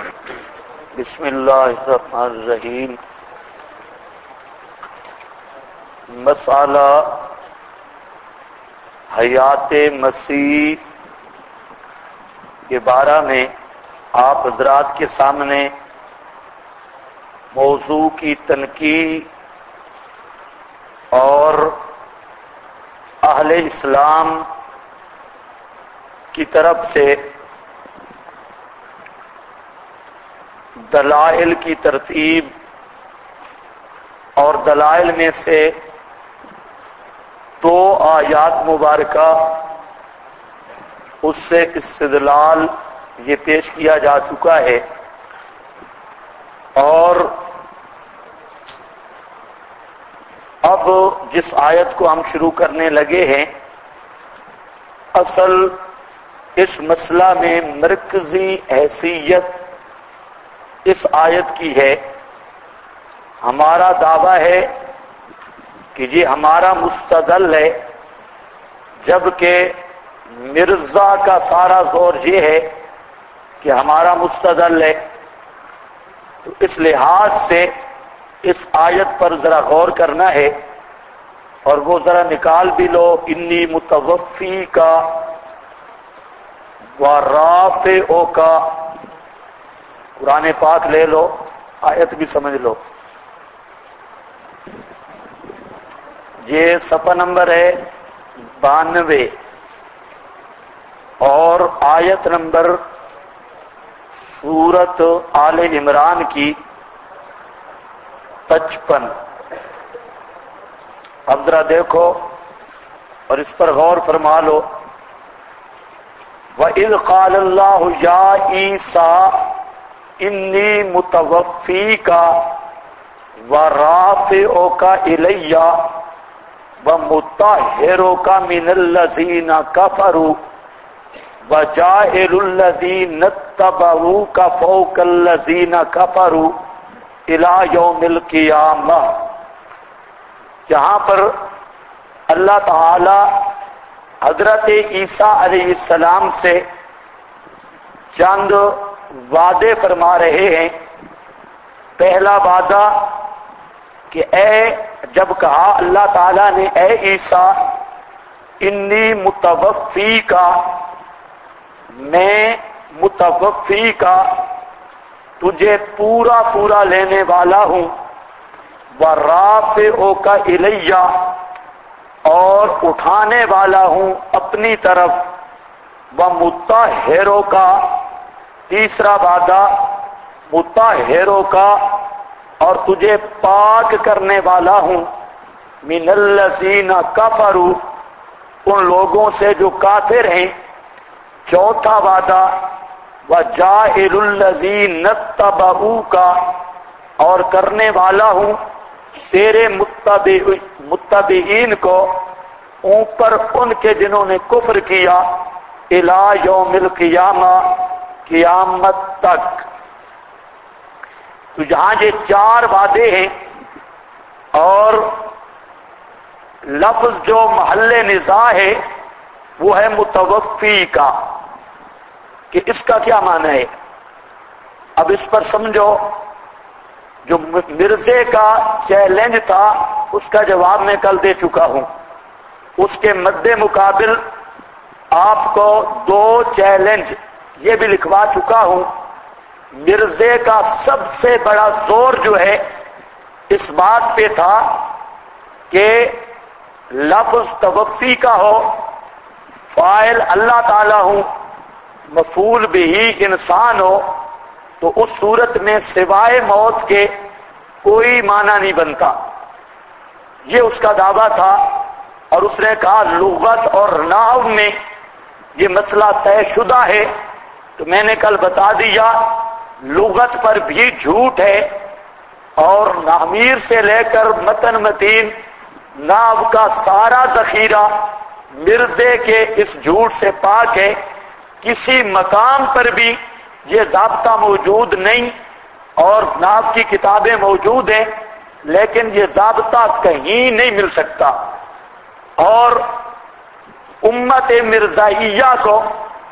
بسم اللہ الرحمن الرحیم. مسئلہ حیات مسیح کے بارے میں آپ حضرات کے سامنے موضوع کی تنقید اور اہل اسلام کی طرف سے دلائل کی ترتیب اور دلائل میں سے 2 آیات مبارکہ اس سے استدلال یہ پیش کیا جا چکا ہے، اور اب جس آیت کو ہم شروع کرنے لگے ہیں، اصل اس مسئلہ میں مرکزی حیثیت اس آیت کی ہے. ہمارا دعویٰ ہے کہ یہ ہمارا مستدل ہے، جبکہ مرزا کا سارا زور یہ ہے کہ ہمارا مستدل ہے. تو اس لحاظ سے اس آیت پر ذرا غور کرنا ہے، اور وہ ذرا نکال بھی لو. انی متوفی کا و رافعو کا قرآن پاک لے لو، آیت بھی سمجھ لو. یہ صفحہ نمبر ہے 92 اور آیت نمبر سورت آل عمران کی 55. اب ذرا دیکھو اور اس پر غور فرما لو. وَإِذْ قَالَ اللَّهُ يَا عِيسَىٰ انی متوفیک ورافعک الی ومطہرک من الذین کفروا وجاعل الذین اتبعوک فوق الذین کفروا الی یوم القیامہ. جہاں پر اللہ تعالی حضرت عیسیٰ علیہ السلام سے چند وعدے فرما رہے ہیں. پہلا وعدہ کہ جب کہا اللہ تعالیٰ نے اے عیسیٰ انی متوفی کا، میں متوفی کا تجھے پورا لینے والا ہوں، ورافعک الی اور اٹھانے والا ہوں اپنی طرف، ومطہرک تیسرا وعدہ مطہروں کا اور تجھے پاک کرنے والا ہوں، من الذین کفروا ان لوگوں سے جو کافر ہیں. چوتھا وعدہ وجاعل الذین اتبعوک اور کرنے والا ہوں تیرے متبعین کو اوپر ان کے جنہوں نے کفر کیا، الی یوم القیامہ قیامت تک. تو جہاں یہ 4 وعدے ہیں اور لفظ جو محل نزاع ہے وہ ہے متوفی کا، کہ اس کا کیا معنی ہے. اب اس پر سمجھو، جو مرزے کا چیلنج تھا اس کا جواب میں کل دے چکا ہوں. اس کے مد مقابل آپ کو 2 چیلنج یہ بھی لکھوا چکا ہوں. مرزے کا سب سے بڑا زور جو ہے اس بات پہ تھا کہ لفظ توفی کا ہو، فاعل اللہ تعالی ہوں، مفعول بھی انسان ہو، تو اس صورت میں سوائے موت کے کوئی معنی نہیں بنتا. یہ اس کا دعویٰ تھا. اور اس نے کہا لغت اور نحو میں یہ مسئلہ طے شدہ ہے. تو میں نے کل بتا دیا لغت پر بھی جھوٹ ہے، اور نحویر سے لے کر متن متین نحو کا سارا ذخیرہ مرزے کے اس جھوٹ سے پاک ہے. کسی مقام پر بھی یہ ضابطہ موجود نہیں، اور نحو کی کتابیں موجود ہیں لیکن یہ ضابطہ کہیں نہیں مل سکتا. اور امت مرزائیہ کو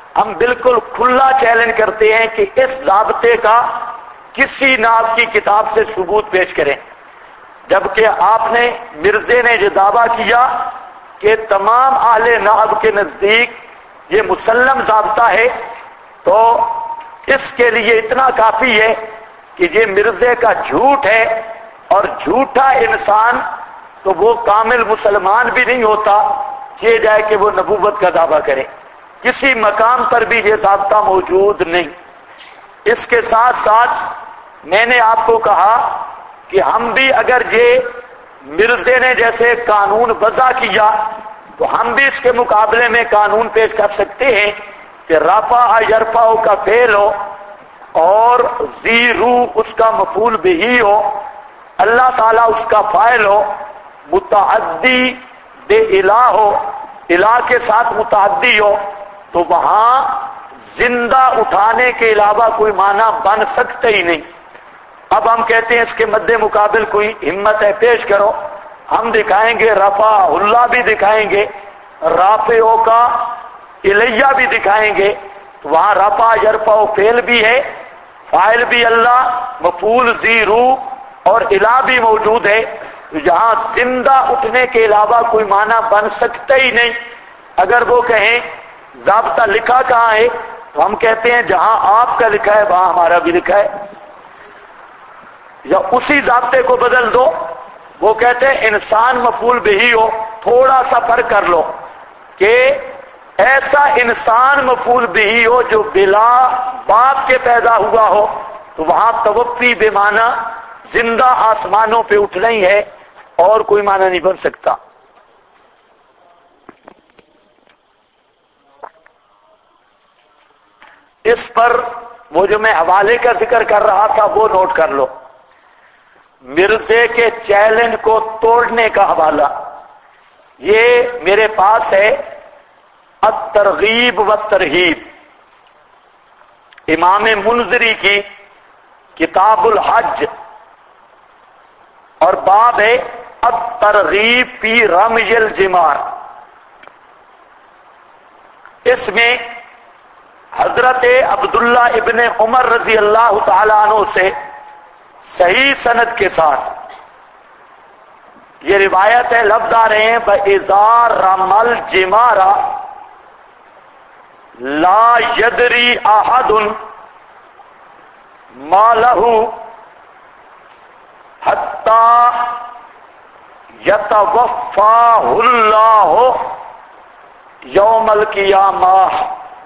ہم بالکل کھلا چیلنج کرتے ہیں کہ اس ضابطے کا کسی ناب کی کتاب سے ثبوت پیش کریں، جبکہ آپ نے مرزے نے یہ دعویٰ کیا کہ تمام اہل نحو کے نزدیک یہ مسلم ضابطہ ہے، تو اس کے لیے اتنا کافی ہے کہ یہ مرزے کا جھوٹ ہے، اور جھوٹا انسان تو وہ کامل مسلمان بھی نہیں ہوتا کہ جائے کہ وہ نبوت کا دعویٰ کرے، کسی مقام پر بھی یہ ضابطہ موجود نہیں۔ اس کے ساتھ ساتھ میں نے آپ کو کہا کہ ہم بھی اگر یہ مرزے نے جیسے قانون وضع کیا تو ہم بھی اس کے مقابلے میں قانون پیش کر سکتے ہیں کہ رفع یرفع کا فعل ہو اور زیرو اس کا مفعول بہ ہو، اللہ تعالیٰ اس کا فاعل ہو، متعدی بے الہ ہو، الہ کے ساتھ متعدی ہو، تو وہاں زندہ اٹھانے کے علاوہ کوئی معنی بن سکتا ہی نہیں۔ اب ہم کہتے ہیں اس کے مد مقابل کوئی ہمت ہے پیش کرو، ہم دکھائیں گے رفع اللہ بھی دکھائیں گے، رافعو کا الیہ بھی دکھائیں گے، تو وہاں رفع یرفع فعل بھی ہے، فاعل بھی اللہ، مفعول زیرو اور الہ بھی موجود ہے، تو یہاں زندہ اٹھنے کے علاوہ کوئی معنی بن سکتا ہی نہیں۔ اگر وہ کہیں ضابطہ لکھا کہاں ہے، تو ہم کہتے ہیں جہاں آپ کا لکھا ہے وہاں ہمارا بھی لکھا ہے، یا اسی ضابطے کو بدل دو۔ وہ کہتے ہیں انسان مفعول بہ ہو، تھوڑا سا فرق کر لو کہ ایسا انسان مفعول بہ ہو جو بلا باپ کے پیدا ہوا ہو، تو وہاں توفی بے معنی زندہ آسمانوں پہ اٹھنا ہی ہے، اور کوئی معنی نہیں بن سکتا۔ اس پر وہ جو میں حوالے کا ذکر کر رہا تھا وہ نوٹ کر لو، مرزے کے چیلنج کو توڑنے کا حوالہ یہ میرے پاس ہے، الترغیب والترہیب، امام منذری کی کتاب الحج، اور باب ہے الترغیب فی رمی الجمار۔ اس میں حضرت عبداللہ ابن عمر رضی اللہ تعالی عنہ سے صحیح سند کے ساتھ یہ روایت ہے، لفظ آ رہے ہیں بَإِذَا رَمَى الْجِمَارَ لَا يَدْرِي أَحَدٌ مَا لَهُ حَتَّى يَتَوَفَّاهُ اللَّهُ يَوْمَ الْقِيَامَةِ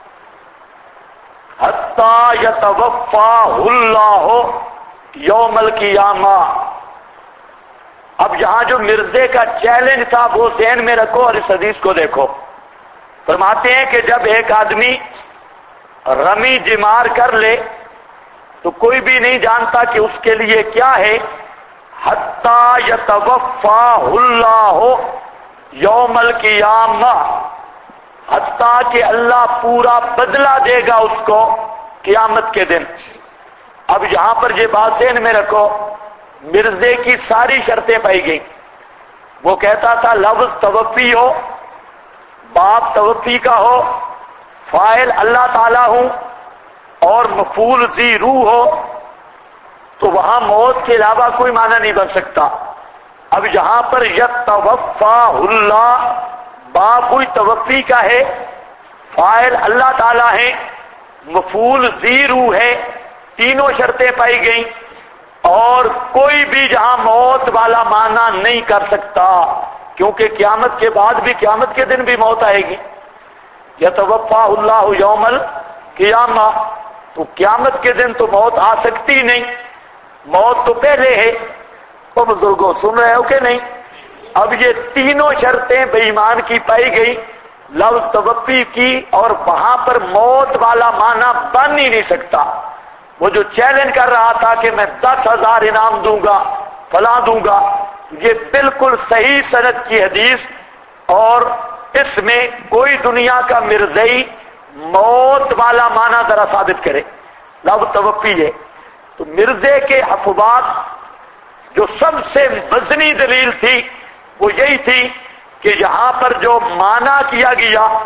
حَتَّى يَتَوَفَّاهُ اللَّهُ يَوْمَ الْقِيَامَةِ۔ اب یہاں جو مرزے کا چیلنج تھا وہ ذہن میں رکھو اور اس حدیث کو دیکھو۔ فرماتے ہیں کہ جب ایک آدمی رمی جمار کر لے تو کوئی بھی نہیں جانتا کہ اس کے لیے کیا ہے، حتی یتوفاہ اللہ یوم القیامہ، حتیٰ کہ اللہ پورا بدلہ دے گا اس کو قیامت کے دن۔ اب یہاں پر یہ بات ذہن میں رکھو، مرزے کی ساری شرطیں پائی گئیں۔ وہ کہتا تھا لفظ توفی ہو، باپ توفی کا ہو، فاعل اللہ تعالیٰ ہوں اور مفعول ذی روح ہو، تو وہاں موت کے علاوہ کوئی معنی نہیں بن سکتا۔ اب یہاں پر یتوفاہ اللہ، باپ ہوئی توفی کا ہے، فاعل اللہ تعالیٰ ہے، مفعول ذی روح ہے، تینوں شرطیں پائی گئیں، اور کوئی بھی جہاں موت والا معنی نہیں کر سکتا، کیونکہ قیامت کے بعد بھی قیامت کے دن بھی موت آئے گی۔ یتوفاہ اللہ یوم القیامہ، تو قیامت کے دن تو موت آ سکتی نہیں، موت تو پہلے ہے۔ وہ بزرگوں سن رہے ہو کہ نہیں؟ اب یہ تینوں شرطیں بے ایمان کی پائی گئی، لفظ توفی کی، اور وہاں پر موت والا معنی بن ہی نہیں سکتا۔ وہ جو چیلنج کر رہا تھا کہ میں 10,000 انعام دوں گا، فلاں دوں گا، یہ بالکل صحیح سند کی حدیث، اور اس میں کوئی دنیا کا مرزئی موت والا معنی ذرا ثابت کرے، لفظ توفی ہے۔ تو مرزے کے افواد جو سب سے وزنی دلیل تھی وہ یہی تھی کہ یہاں پر جو معنی کیا گیا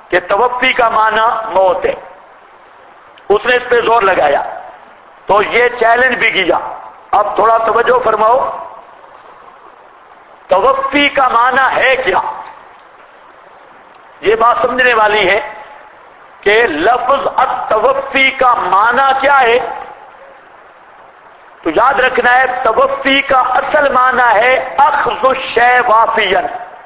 کہ توفی کا معنی موت ہے، اس نے اس پہ زور لگایا تو یہ چیلنج بھی کیا۔ اب تھوڑا توجہ فرماؤ، توفی کا معنی ہے کیا؟ یہ بات سمجھنے والی ہے کہ لفظ التوفی کا معنی کیا ہے؟ تو یاد رکھنا ہے توفی کا اصل معنی ہے اخذ الشیء وافیا۔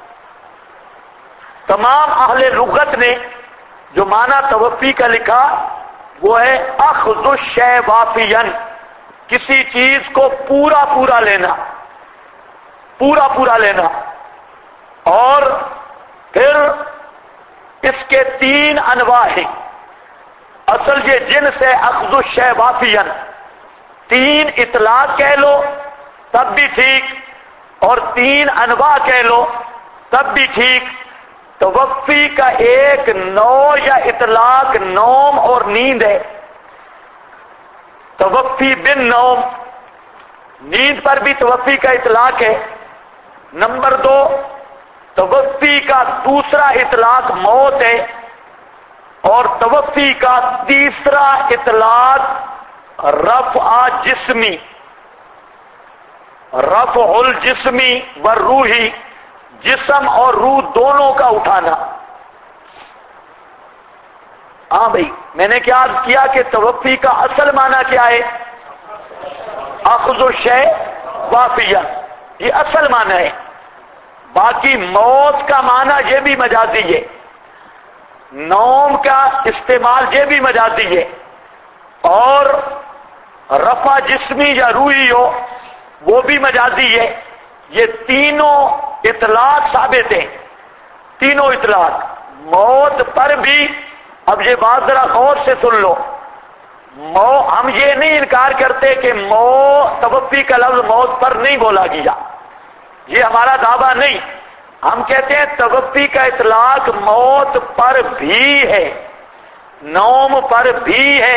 تمام اہل لغت نے جو معنی توفی کا لکھا وہ ہے اخذ الشیء وافیا، کسی چیز کو پورا پورا لینا، پورا پورا لینا۔ اور پھر اس کے تین انواع ہیں۔ اصل یہ جنس ہے اخذ الشیء وافیا، تین اطلاق کہہ لو تب بھی ٹھیک، اور تین انواع کہہ لو تب بھی ٹھیک۔ توفی کا ایک نوع یا اطلاق نوم اور نیند ہے، توفی بن نوم، نیند پر بھی توفی کا اطلاق ہے۔ نمبر دو، توفی کا دوسرا اطلاق موت ہے، اور توفی کا تیسرا اطلاق رفع جسمی، رفع الجسمی والروحی، جسم اور روح دونوں کا اٹھانا۔ ہاں بھائی، میں نے کیا عرض کیا کہ توفی کا اصل معنی کیا ہے؟ اخذ الشیء وافیا، یہ اصل معنی ہے۔ باقی موت کا معنی یہ بھی مجازی ہے، نوم کا استعمال یہ بھی مجازی ہے، اور رفع جسمی یا روحی ہو وہ بھی مجازی ہے۔ یہ تینوں اطلاق ثابت ہیں، تینوں اطلاق موت پر بھی۔ اب یہ بات ذرا غور سے سن لو، ہم یہ نہیں انکار کرتے کہ توفی کا لفظ موت پر نہیں بولا گیا، یہ ہمارا دعویٰ نہیں۔ ہم کہتے ہیں توفی کا اطلاق موت پر بھی ہے، نوم پر بھی ہے،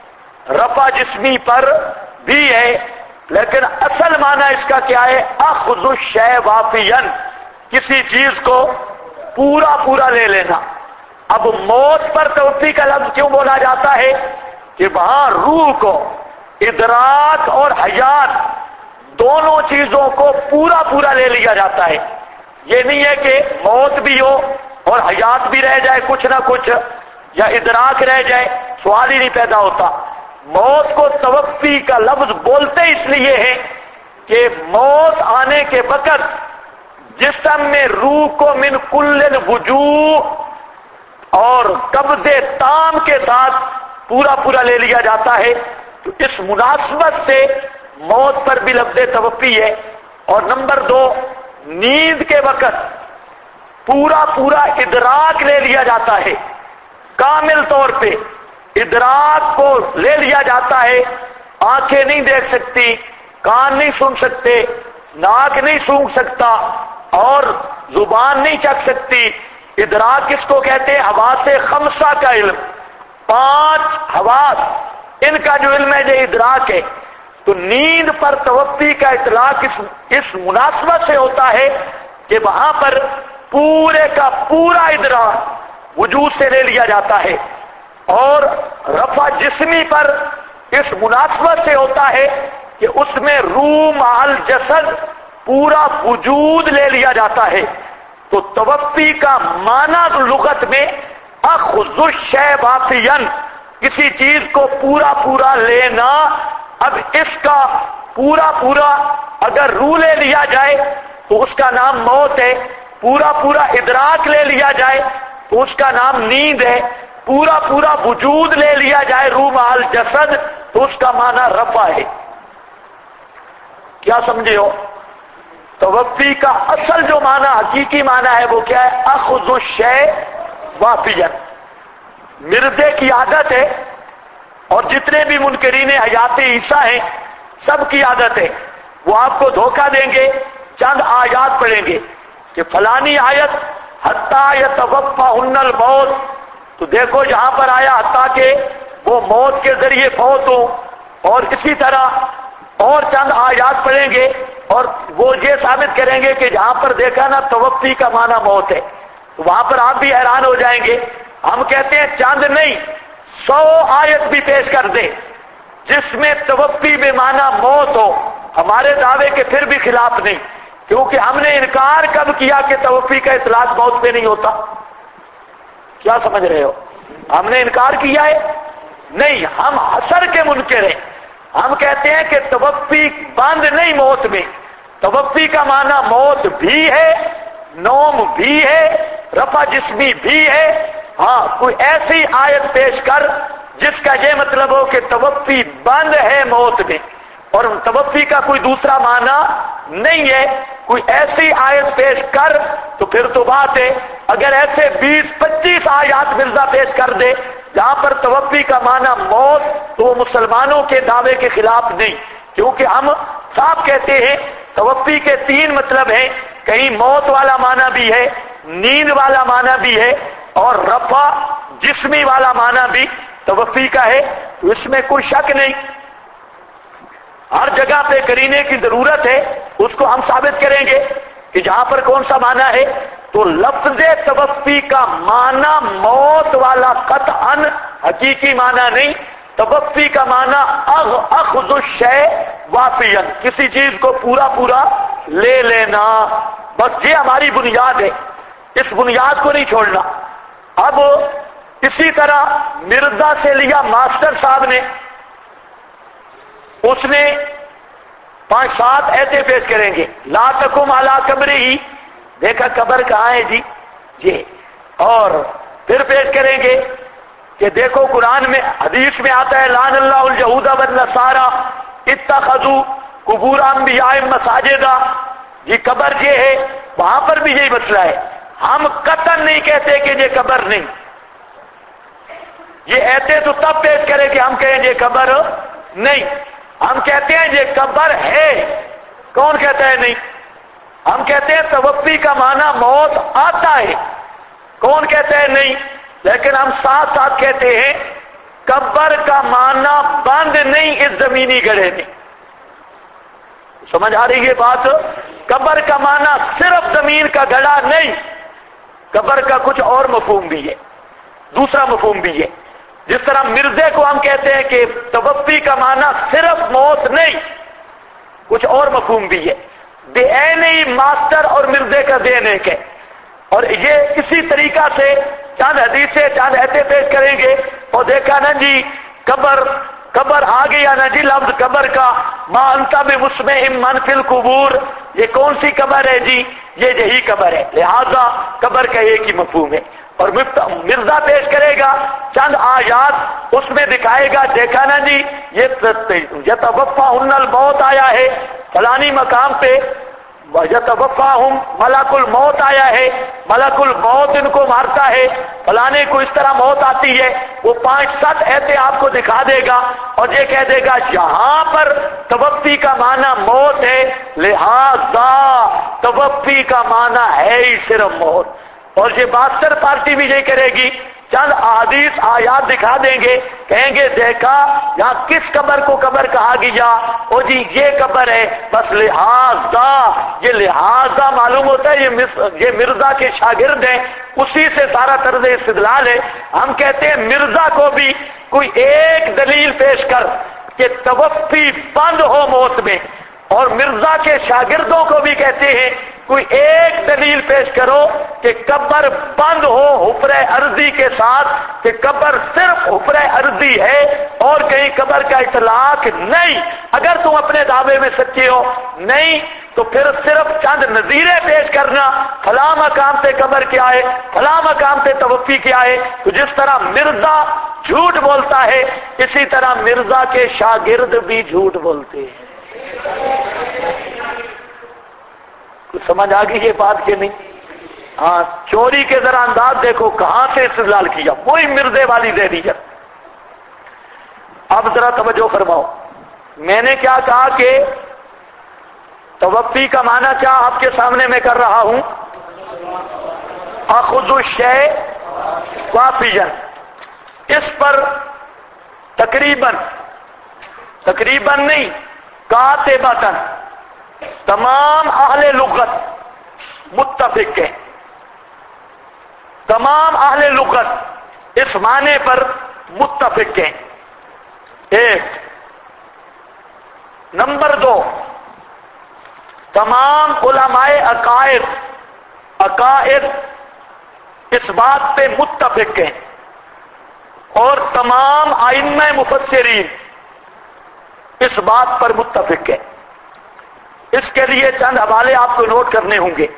رفع جسمی پر بھی ہے، لیکن اصل معنی اس کا کیا ہے؟ اخذ الشیء وافیا، کسی چیز کو پورا پورا لے لینا۔ اب موت پر توفی کا لفظ کیوں بولا جاتا ہے؟ کہ وہاں روح کو، ادراک اور حیات دونوں چیزوں کو پورا پورا لے لیا جاتا ہے۔ یہ نہیں ہے کہ موت بھی ہو اور حیات بھی رہ جائے کچھ نہ کچھ، یا ادراک رہ جائے، سوال ہی نہیں پیدا ہوتا۔ موت کو توفی کا لفظ بولتے اس لیے ہیں کہ موت آنے کے وقت جسم میں روح کو من کل الوجوہ اور قبض تام کے ساتھ پورا پورا لے لیا جاتا ہے۔ تو اس مناسبت سے موت پر بھی لفظ توفی ہے۔ اور نمبر دو، نیند کے وقت پورا پورا ادراک لے لیا جاتا ہے، کامل طور پہ ادراک کو لے لیا جاتا ہے۔ آنکھیں نہیں دیکھ سکتی، کان نہیں سن سکتے، ناک نہیں سونگھ سکتا، اور زبان نہیں چکھ سکتی۔ ادراک کس کو کہتے ہیں؟ حواس خمسہ کا علم، پانچ حواس، ان کا جو علم ہے یہ ادراک ہے۔ تو نیند پر توفی کا اطلاق اس مناسبت سے ہوتا ہے کہ وہاں پر پورے کا پورا ادراک وجود سے لے لیا جاتا ہے، اور رفع جسمی پر اس مناسبت سے ہوتا ہے کہ اس میں روح مع الجسد پورا وجود لے لیا جاتا ہے۔ تو توفی کا معنی لغت میں اخذ الشیء وافیا، کسی چیز کو پورا پورا لینا۔ اب اس کا پورا پورا اگر روح لے لیا جائے تو اس کا نام موت ہے، پورا پورا ادراک لے لیا جائے تو اس کا نام نیند ہے، پورا پورا وجود لے لیا جائے روح مع الجسد تو اس کا معنی رفع ہے۔ کیا سمجھے ہو؟ توفی کا اصل جو معنی، حقیقی معنی ہے وہ کیا ہے؟ اخذ الشیء وافیا۔ مرزے کی عادت ہے، اور جتنے بھی منکرین حیات عیسیٰ ہیں سب کی عادت ہے، وہ آپ کو دھوکہ دیں گے، چند آیات پڑھیں گے کہ فلانی آیت حتیٰ یتوفاہن الموت، تو دیکھو یہاں پر آیا حتیٰ کہ وہ موت کے ذریعے فوت ہوں، اور اسی طرح اور چند آیات پڑھیں گے اور وہ یہ ثابت کریں گے کہ جہاں پر دیکھا نا توفی کا معنی موت ہے، تو وہاں پر آپ بھی حیران ہو جائیں گے ہم کہتے ہیں چاند نہیں 100 آیت بھی پیش کر دے جس میں توفی بے معنی موت ہو، ہمارے دعوے کے پھر بھی خلاف نہیں، کیونکہ ہم نے انکار کب کیا کہ توفی کا اطلاق موت پہ نہیں ہوتا؟ کیا سمجھ رہے ہو؟ ہم نے انکار کیا ہے؟ نہیں، ہم حصر کے منکر ہیں۔ ہم کہتے ہیں کہ توفی بند نہیں موت میں، توفی کا معنی موت بھی ہے، نوم بھی ہے، رفع جسمی بھی ہے۔ ہاں، کوئی ایسی آیت پیش کر جس کا یہ مطلب ہو کہ توفی بند ہے موت میں، اور توفی کا کوئی دوسرا معنی نہیں ہے، کوئی ایسی آیت پیش کر تو پھر تو بات ہے۔ اگر ایسے 20-25 آیات مرزا پیش کر دے جہاں پر توفی کا معنی موت، تو وہ مسلمانوں کے دعوے کے خلاف نہیں، کیونکہ ہم صاحب کہتے ہیں توفی کے 3 مطلب ہیں، کہیں موت والا معنی بھی ہے، نیند والا معنی بھی ہے، اور رفع جسمی والا معنی بھی توفی کا ہے۔ اس میں کوئی شک نہیں، ہر جگہ پہ کرینے کی ضرورت ہے، اس کو ہم ثابت کریں گے کہ جہاں پر کون سا معنی ہے۔ تو لفظ توفی کا معنی موت والا قطعاً حقیقی معنی نہیں، توفی کا معنی اخذ الشیء وافیاً، کسی چیز کو پورا پورا لے لینا، بس یہ ہماری بنیاد ہے، اس بنیاد کو نہیں چھوڑنا۔ اب اسی طرح مرزا سے لیا ماسٹر صاحب نے، اس نے 5-7 ایسے پیش کریں گے، لا تقم علی قبرہ، دیکھا قبر کہاں ہے جی یہ، اور پھر پیش کریں گے کہ دیکھو قرآن میں حدیث میں آتا ہے لعن اللہ اليہود والنصارى اتخذوا قبور انبیاء مساجدا، یہ قبر یہ ہے، وہاں پر بھی یہی مسئلہ ہے۔ ہم قطعاً نہیں کہتے کہ یہ قبر نہیں، یہ ایتے تو تب پیش کریں کہ ہم کہیں یہ قبر نہیں، ہم کہتے ہیں یہ قبر ہے۔ کون کہتا ہے نہیں؟ ہم کہتے ہیں توفی کا معنی موت آتا ہے، کون کہتا ہے نہیں؟ لیکن ہم ساتھ ساتھ کہتے ہیں قبر کا معنی بند نہیں اس زمینی گڑھے میں۔ سمجھ آ رہی ہے بات؟ قبر کا معنی صرف زمین کا گڑھا نہیں، قبر کا کچھ اور مفہوم بھی ہے، دوسرا مفہوم بھی ہے۔ جس طرح مرزے کو ہم کہتے ہیں کہ توفی کا معنی صرف موت نہیں، کچھ اور مفہوم بھی ہے۔ بے عینی ماسٹر اور مرزے کا ذہن ایک ہے، اور یہ اسی طریقہ سے چند حدیثیں چند ایتے پیش کریں گے، اور دیکھا نا جی قبر آ گیا نا جی لفظ قبر کا، ما انت بمسمع من فی القبور، یہ کون سی قبر ہے جی؟ یہ یہی قبر ہے، لہذا قبر کا ایک ہی مفہوم ہے۔ اور مرزا پیش کرے گا چند آیات، اس میں دکھائے گا دیکھا نا جی یہ یتوفاہن الموت آیا ہے فلانی مقام پہ، یتوفاہم ملک الموت آیا ہے، ملک الموت ان کو مارتا ہے، فلانے کو اس طرح موت آتی ہے۔ وہ 5-7 ایتے آپ کو دکھا دے گا اور یہ کہہ دے گا یہاں پر توفی کا معنی موت ہے، لہذا توفی کا معنی ہے ہی صرف موت۔ اور یہ ماسٹر پارٹی بھی یہ کرے گی، چند احادیث آیات دکھا دیں گے، کہیں گے دیکھا یہاں کس قبر کو قبر کہا گیا، او جی یہ قبر ہے، بس لہذا، یہ لہذا معلوم ہوتا ہے یہ مرزا کے شاگرد ہیں، اسی سے سارا طرز استدلال ہے۔ ہم کہتے ہیں مرزا کو بھی کوئی ایک دلیل پیش کر کہ توفی بند ہو موت میں، اور مرزا کے شاگردوں کو بھی کہتے ہیں کوئی ایک دلیل پیش کرو کہ قبر بند ہو حفرہ ارضی کے ساتھ، کہ قبر صرف حفرہ ارضی ہے اور کہیں قبر کا اطلاق نہیں۔ اگر تم اپنے دعوے میں سچے ہو نہیں تو پھر صرف چند نظیریں پیش کرنا، فلاں مقام پہ قبر کیا ہے، فلاں مقام پہ توفی کیا ہے۔ تو جس طرح مرزا جھوٹ بولتا ہے، اسی طرح مرزا کے شاگرد بھی جھوٹ بولتے ہیں۔ کچھ سمجھ آ گئی یہ بات کہ نہیں؟ ہاں، چوری کے ذرا انداز دیکھو کہاں سے استدلال کیا، وہی مرزے والی ذہنیت۔ اب ذرا توجہ فرماؤ، میں نے کیا کہا کہ توفی کا معنی کیا آپ کے سامنے میں کر رہا ہوں، اخذ الشیء وافیاً۔ اس پر تقریباً نہیں، قاطبتاً تمام اہل لغت متفق ہیں، تمام اہل لغت اس معنی پر متفق ہیں. ایک. نمبر دو، تمام علماء عقائد اس بات پہ متفق ہیں اور تمام ائمہ مفسرین اس بات پر متفق ہیں. اس کے لیے چند حوالے آپ کو نوٹ کرنے ہوں گے.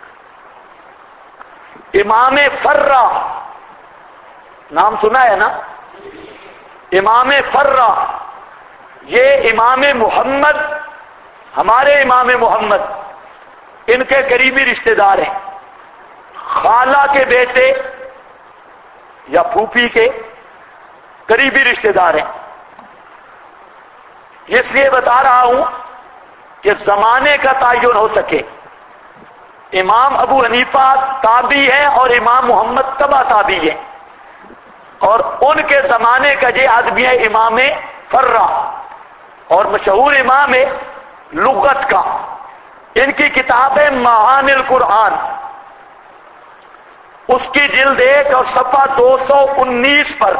امام فرا نام سنا ہے نا؟ امام فرا یہ امام محمد، ہمارے امام محمد، ان کے قریبی رشتہ دار ہیں، خالہ کے بیٹے یا پھوپھی کے قریبی رشتہ دار ہیں. اس لیے بتا رہا ہوں کہ زمانے کا تعین ہو سکے. امام ابو حنیفہ تابعی ہیں اور امام محمد تبع تابعی ہیں، اور ان کے زمانے کا یہ آدمی ہے امام فرا، اور مشہور امام ہے لغت کا. ان کی کتاب ہے معانی القرآن، اس کی جلد 1 اور صفحہ 219 پر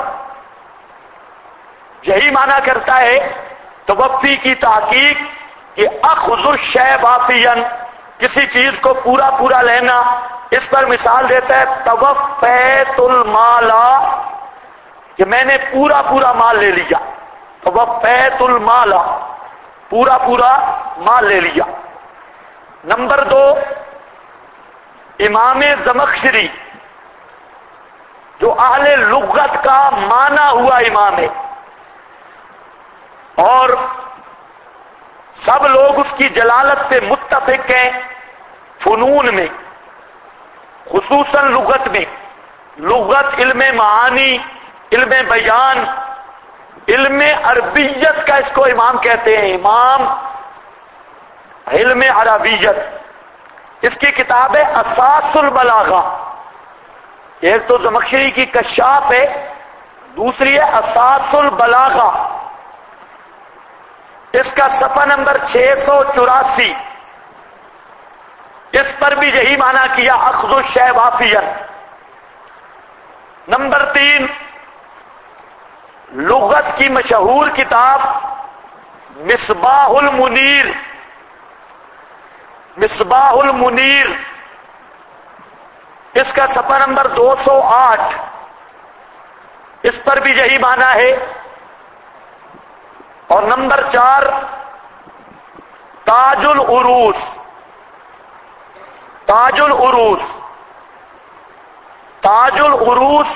یہی معنی کرتا ہے توفی کی تحقیق کہ اخذ الشیء وافیا، کسی چیز کو پورا پورا لینا. اس پر مثال دیتا ہے توفیت المال، کہ میں نے پورا پورا مال لے لیا. توفیت المال، پورا پورا مال لے لیا. نمبر دو، امام زمخشری جو اہل لغت کا مانا ہوا امام ہے، اور سب لوگ اس کی جلالت پہ متفق ہیں فنون میں، خصوصاً لغت میں. لغت، علم معانی، علم بیان، علم عربیت کا اس کو امام کہتے ہیں، امام علم عربیت. اس کی کتاب ہے اساس البلاغہ. ایک تو زمخشری کی کشاف ہے، دوسری ہے اساس البلاغہ. اس کا صفحہ نمبر 684. اس پر بھی یہی معنی کیا اخذ الشیء وافیا. نمبر 3، لغت کی مشہور کتاب مصباح المنیر. مصباح المنیر، اس کا صفحہ نمبر 208. اس پر بھی یہی معنی ہے. اور نمبر 4، تاج العروس. تاج العروس، تاج العروس،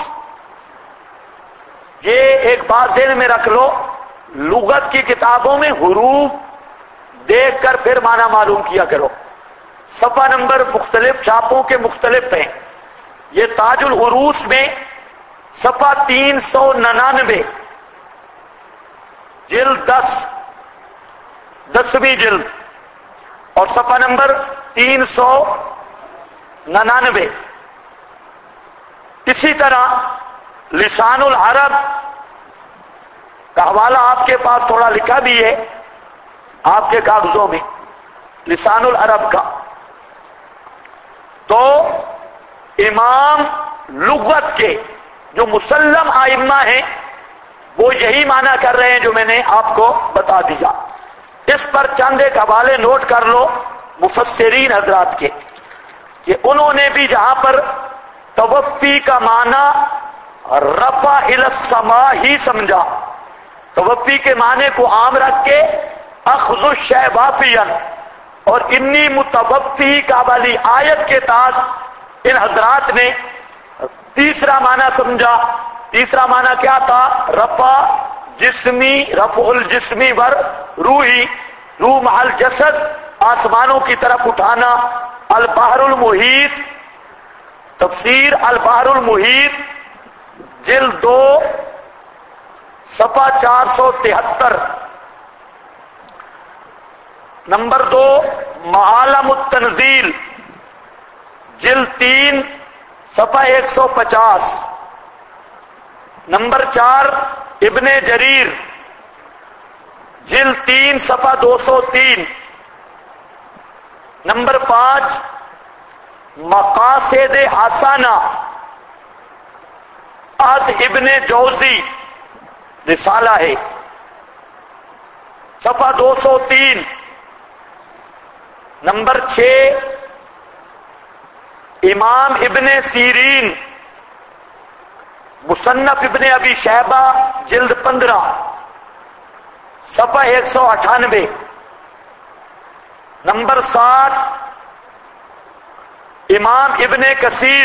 یہ ایک بات ذہن میں رکھ لو، لغت کی کتابوں میں حروف دیکھ کر پھر معنی معلوم کیا کرو. صفحہ نمبر مختلف چھاپوں کے مختلف ہیں. یہ تاج العروس میں صفحہ 399، جلد 10ویں جلد، اور صفحہ نمبر 399. اسی طرح لسان العرب کا حوالہ آپ کے پاس تھوڑا لکھا بھی ہے آپ کے کاغذوں میں، لسان العرب کا. تو امام لغت کے جو مسلم ائمہ ہیں وہ یہی معنی کر رہے ہیں جو میں نے آپ کو بتا دیا. اس پر چند ایک حوالے نوٹ کر لو مفسرین حضرات کے، کہ انہوں نے بھی جہاں پر توفی کا معنی رفع الی السماء ہی سمجھا، توفی کے معنی کو عام رکھ کے اخذ الشیء وافیا اور انی متوفی کا والی آیت کے تحت ان حضرات نے تیسرا معنی سمجھا. تیسرا معنی کیا تھا؟ رفع جسمی، رفع الجسمی ور روحی، روح محل جسد، آسمانوں کی طرف اٹھانا. البحر المحیط، تفسیر البحر المحیط، جلد 2 صفحہ 473. نمبر 2، معالم التنزیل، جلد 3 صفحہ 150. نمبر 4، ابن جریر، جلد 3 صفحہ 203. نمبر 5، مقاصد حسنہ، از ابن جوزی رسالہ ہے، صفحہ 203، نمبر 6 امام ابن سیرین مصنف ابن ابی شیبہ جلد 15 صفحہ 198، نمبر 7 امام ابن کثیر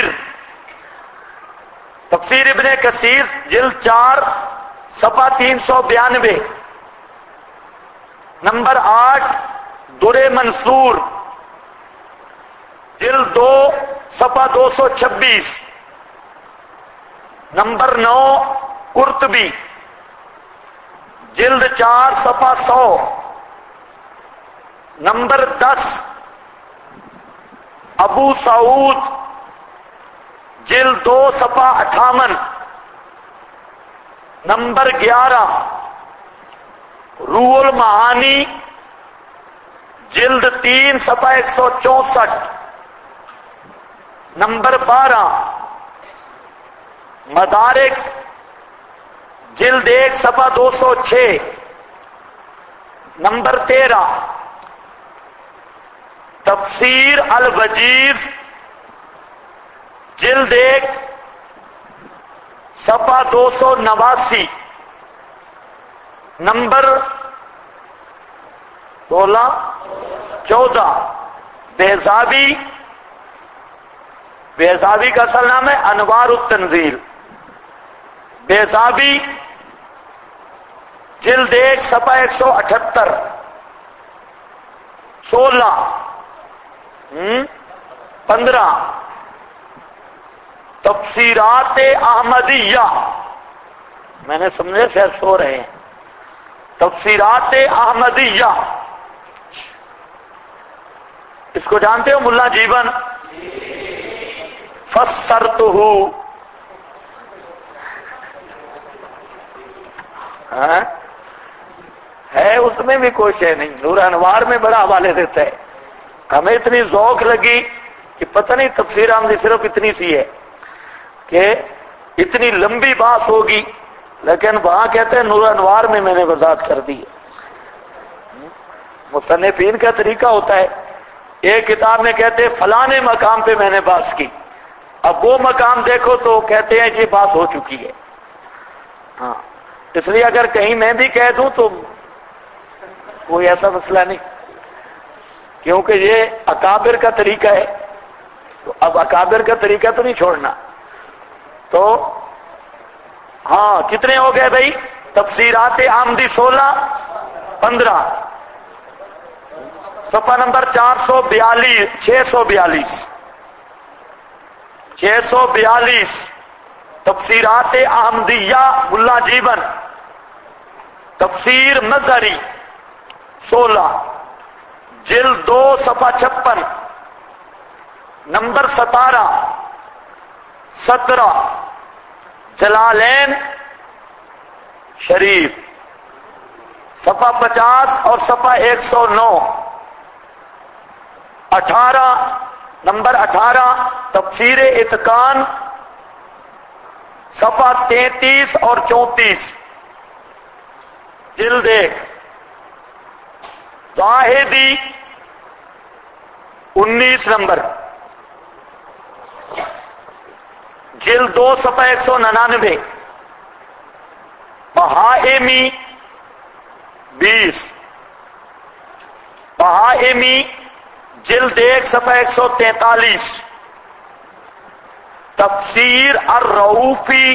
تفسیر ابن کثیر جلد 4 صفحہ 392، نمبر 8 در منصور جلد 2 صفحہ 226، نمبر 9 قرطبی جلد 4 صفحہ 100، نمبر 10 ابو سعود جلد 2 صفحہ 58، نمبر 11 روح المعانی جلد 3 صفحہ 164، نمبر 12 مدارک جلد 1 صفحہ 206، نمبر 13 تفسیر الوجیز جلد 1 صفحہ 289، نمبر 14 بیضاوی کا اصل نام ہے انوار التنزیل، بیضاوی جلد 1 صفحہ 178، 16 15 تفسیرات احمدیہ، میں نے سمجھے شاید سو رہے ہیں، تفسیرات احمدیہ، اس کو جانتے ہو ملا جیون؟ فسرتہ ہے، اس میں بھی کوئی شے نہیں، نور انوار میں بڑا حوالے دیتا ہے۔ ہمیں اتنی ذوق لگی کہ پتہ نہیں تفسیر احمدی صرف اتنی سی ہے کہ اتنی لمبی بات ہوگی، لیکن وہاں کہتے ہیں نور انوار میں نے وضاحت کر دی ہے۔ مصنفین کا طریقہ ہوتا ہے، ایک کتاب میں کہتے ہیں فلانے مقام پہ میں نے بات کی، اب وہ مقام دیکھو تو کہتے ہیں یہ بات ہو چکی ہے۔ ہاں، اس لیے اگر کہیں میں بھی کہہ دوں تو کوئی ایسا مسئلہ نہیں، کیونکہ یہ اکابر کا طریقہ ہے، تو اب اکابر کا طریقہ تو نہیں چھوڑنا۔ تو ہاں، کتنے ہو گئے بھائی؟ تفسیرات احمدی 16 15، صفحہ نمبر 642 تفسیرات احمدیہ ملا جیون، تفسیر مظہری 16 جلد 2 صفحہ 56، نمبر 17 جلالین شریف صفحہ 50 اور صفحہ 109، 18 نمبر 18 تفسیر اتقان صفحہ 33 اور 34 جلد 1، زاہدی 19 نمبر جلد 2 صفحہ 199، بہائمی 20، بہائمی جلد 1 صفحہ 143، تفسیر الرؤوفی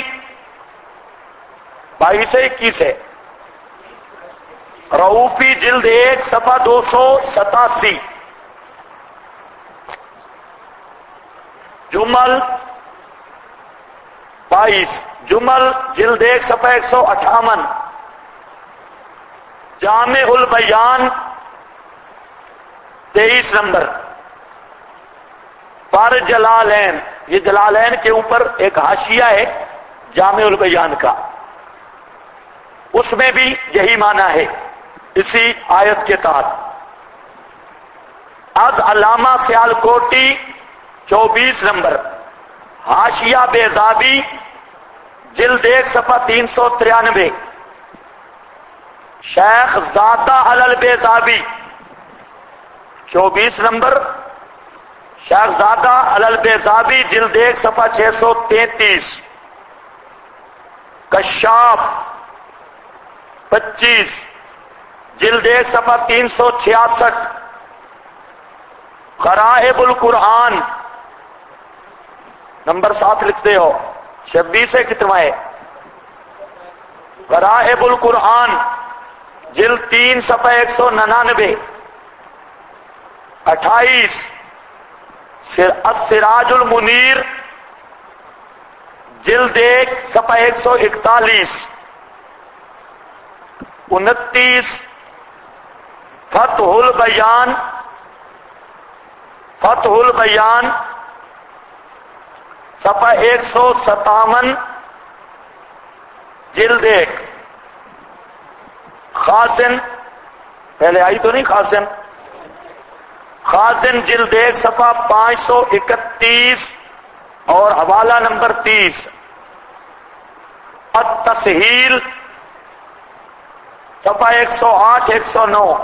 22 سے 21 ہے، رؤوفی جلد 1 صفحہ 287، جمل 22 جمل جلد 1 صفحہ 158، جامع البیان 23 نمبر، پر جلالین، یہ جلالین کے اوپر ایک حاشیہ ہے جامع البیان کا، اس میں بھی یہی معنی ہے اسی آیت کے تحت۔ از علامہ سیالکوٹی 24 نمبر، حاشیہ بیضاوی جلد 1 صفحہ 393، شیخ زادہ الالبیضاوی 24 نمبر، شیخ زادہ الالبیضاوی جلد 1 صفحہ 633، کشاف 25 جلد 1 صفحہ 366، غرائب القرآن نمبر 7 لکھتے ہو، 26 ہے کتنا ہے؟ غرائب القرآن جلد 3 صفحہ 199، 28 السراج المنیر جلد 1 صفحہ 141، 29 فتح البیان صفحہ 157 جلد 1، خازن پہلے آئی تو نہیں، خازن جلد 1 صفحہ 531 اور حوالہ نمبر 30، التسہیل صفحہ 108 109،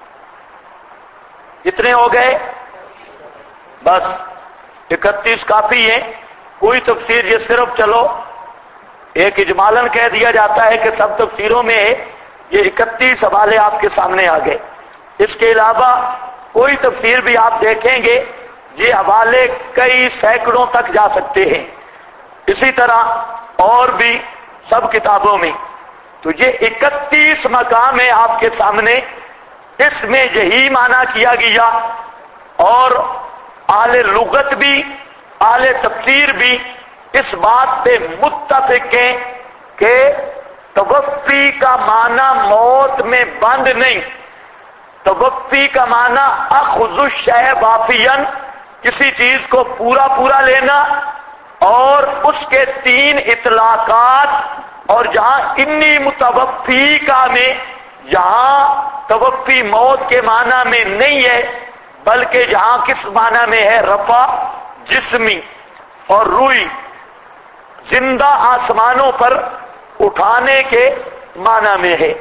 کتنے ہو گئے؟ بس 31 کافی ہیں، کوئی تفسیر یہ صرف چلو ایک اجمالاً کہہ دیا جاتا ہے کہ سب تفسیروں میں یہ 31 حوالے آپ کے سامنے آ گئے، اس کے علاوہ کوئی تفسیر بھی آپ دیکھیں گے یہ حوالے کئی سینکڑوں تک جا سکتے ہیں، اسی طرح اور بھی سب کتابوں میں، تو یہ 31 مقام ہے آپ کے سامنے، اس میں یہی معنی کیا گیا، اور اہل لغت بھی اہل تفسیر بھی اس بات پہ متفق ہیں کہ توفی کا معنی موت میں بند نہیں، توفی کا معنی اخذ الشیء وافیا، کسی چیز کو پورا پورا لینا، اور اس کے 3 اطلاقات، اور جہاں انی متوفی کا میں یہاں توفی موت کے معنی میں نہیں ہے، بلکہ جہاں کس معنی میں ہے؟ رفع جسمی، اور روئی زندہ آسمانوں پر اٹھانے کے معنی میں ہے۔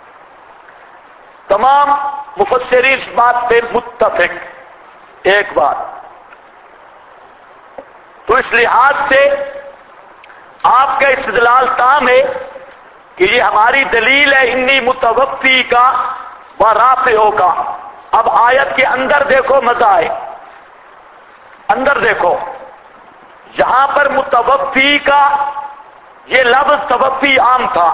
تمام مفسرین اس بات پہ متفق۔ ایک بات تو اس لحاظ سے آپ کا استدلال تام ہے کہ یہ ہماری دلیل ہے انی متوفی کا و رافعو کا۔ اب آیت کے اندر دیکھو، مزہ آئے، اندر دیکھو، یہاں پر متوفی کا یہ لفظ توفی عام تھا،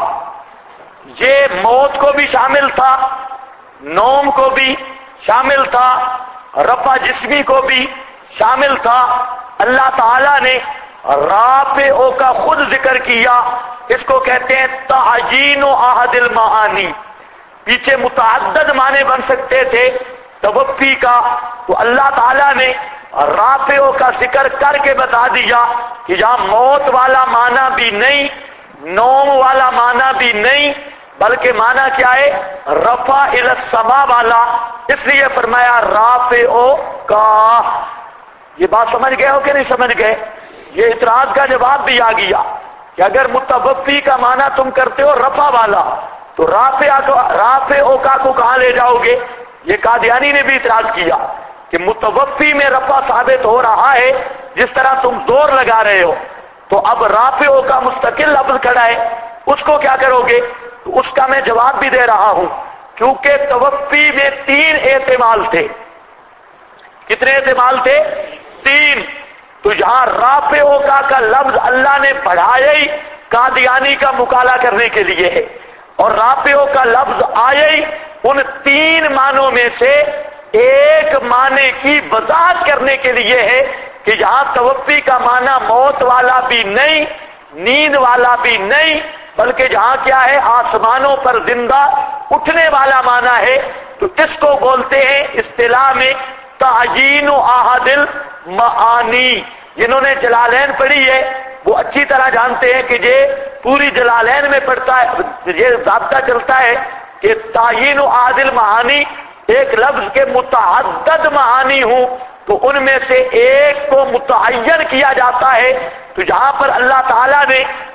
یہ موت کو بھی شامل تھا، نوم کو بھی شامل تھا، رفع جسمی کو بھی شامل تھا۔ اللہ تعالیٰ نے رافعو کا خود ذکر کیا، اس کو کہتے ہیں تعجین و احد المعانی۔ پیچھے متعدد معنی بن سکتے تھے توفی کا، تو اللہ تعالیٰ نے رافعو کا ذکر کر کے بتا دیا کہ یہاں موت والا معنی بھی نہیں، نوم والا معنی بھی نہیں، بلکہ معنی کیا ہے؟ رفع الی السماء والا، اس لیے فرمایا رافعو کا۔ یہ بات سمجھ گئے ہو کہ نہیں سمجھ گئے؟ یہ اعتراض کا جواب بھی آ گیا کہ اگر متوفی کا معنی تم کرتے ہو رفع والا، تو رافعو کا کو کہاں لے جاؤ گے؟ یہ قادیانی نے بھی اعتراض کیا کہ متوفی میں رفع ثابت ہو رہا ہے جس طرح تم زور لگا رہے ہو، تو اب رافعو کا مستقل لفظ کھڑا ہے، اس کو کیا کرو گے؟ تو اس کا میں جواب بھی دے رہا ہوں، چونکہ توفی میں 3 احتمال تھے۔ کتنے احتمال تھے؟ 3۔ تو یہاں رافعو کا لفظ اللہ نے بڑھایا ہی قادیانی کا مقالہ کرنے کے لیے ہے، اور رافعو کا لفظ آیا ہی ان 3 معنوں میں سے ایک معنی کی وضاحت کرنے کے لیے ہے کہ یہاں توفی کا معنی موت والا بھی نہیں، نیند والا بھی نہیں، بلکہ جہاں کیا ہے؟ آسمانوں پر زندہ اٹھنے والا معنی ہے۔ تو اس کو بولتے ہیں اصطلاح میں تعجین و احد المعانی۔ جنہوں نے جلالین پڑھی ہے وہ اچھی طرح جانتے ہیں کہ یہ پوری جلالین میں پڑھتا ہے، یہ ضابطہ چلتا ہے کہ تعین و احد المعانی، ایک لفظ کے متعدد معانی ہوں تو ان میں سے ایک کو متعین کیا جاتا ہے۔ تو جہاں پر اللہ تعالیٰ نے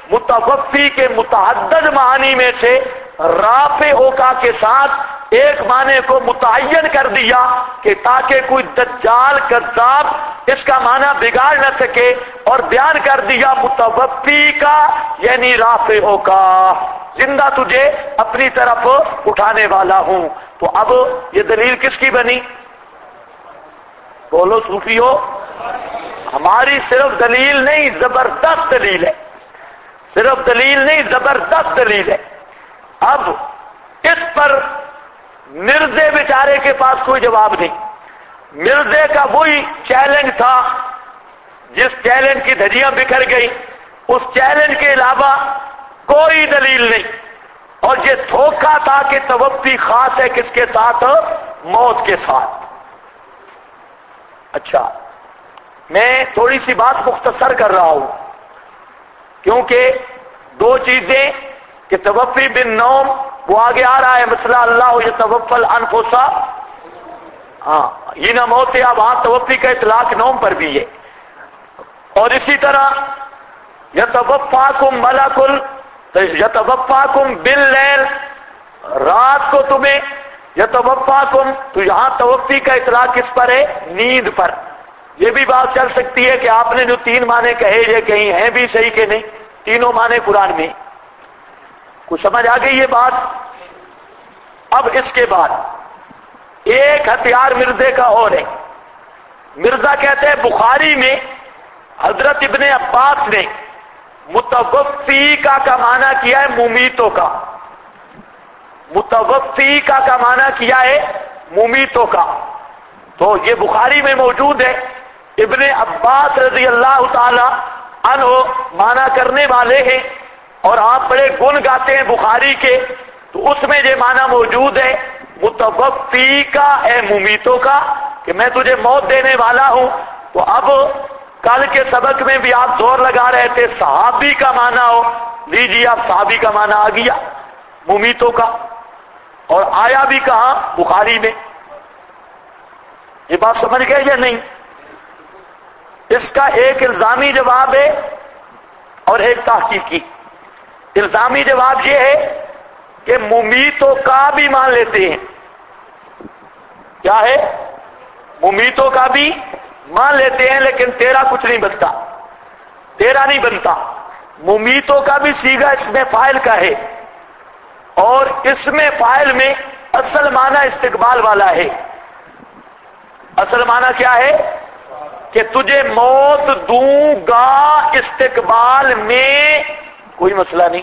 متوفی کے متعدد معانی میں سے رافع کا کے ساتھ ایک معنی کو متعین کر دیا کہ تاکہ کوئی دجال کذاب اس کا معنی بگاڑ نہ سکے، اور بیان کر دیا متوفی کا یعنی رافع کا، زندہ تجھے اپنی طرف اٹھانے والا ہوں۔ تو اب یہ دلیل کس کی بنی؟ بولو صوفیو، ہماری صرف دلیل نہیں، زبردست دلیل ہے، صرف دلیل نہیں زبردست دلیل ہے۔ اب اس پر مرزے بیچارے کے پاس کوئی جواب نہیں۔ مرزے کا وہی چیلنج تھا جس چیلنج کی دھجیاں بکھر گئی، اس چیلنج کے علاوہ کوئی دلیل نہیں، اور یہ دھوکہ تھا کہ توفی خاص ہے کس کے ساتھ؟ موت کے ساتھ۔ اچھا، میں تھوڑی سی بات مختصر کر رہا ہوں، کیونکہ دو چیزیں کہ توفی بن نوم وہ آگے آ رہا ہے مسئلہ، اللہ یتوفی الانفس، یہ نہ موت ہے، اب وہاں توفی کا اطلاق نوم پر بھی ہے، اور اسی طرح یتوفاکم یتوفاکم باللیل، رات کو تمہیں یتوفاکم، تو یہاں توفی کا اطلاق کس پر ہے؟ نیند پر۔ یہ بھی بات چل سکتی ہے کہ آپ نے جو تین معنی کہے یہ کہیں ہیں بھی صحیح کہ نہیں، تینوں معنی قرآن میں، کچھ سمجھ آ گئی یہ بات؟ اب اس کے بعد ایک ہتھیار مرزے کا اور ہے۔ مرزا کہتے ہیں بخاری میں حضرت ابن عباس نے متوفی کا معنی کیا ہے ممیتوں کا، متوفی کا معنی کیا ہے ممیتوں کا، تو یہ بخاری میں موجود ہے۔ ابن عباس رضی اللہ تعالی عنہ معنی کرنے والے ہیں، اور آپ بڑے گن گاتے ہیں بخاری کے، تو اس میں یہ معنی موجود ہے متوفی کا اے ممیتوں کا، کہ میں تجھے موت دینے والا ہوں۔ تو اب کل کے سبق میں بھی آپ زور لگا رہے تھے صحابی کا معنی ہو، لیجیے اب صحابی کا معنی آ گیا ممیتوں کا، اور آیا بھی کہاں؟ بخاری میں۔ یہ بات سمجھ گئے یا نہیں؟ اس کا ایک الزامی جواب ہے اور ایک تحقیقی۔ الزامی جواب یہ ہے کہ ممیتوں کا بھی مان لیتے ہیں، کیا ہے؟ ممیتوں کا بھی مان لیتے ہیں، لیکن تیرا کچھ نہیں بنتا، تیرا نہیں بنتا۔ ممیتوں کا بھی صیغہ اس میں فاعل کا ہے، اور اس میں فاعل میں اصل معنی استقبال والا ہے۔ اصل معنی کیا ہے؟ کہ تجھے موت دوں گا استقبال میں، کوئی مسئلہ نہیں،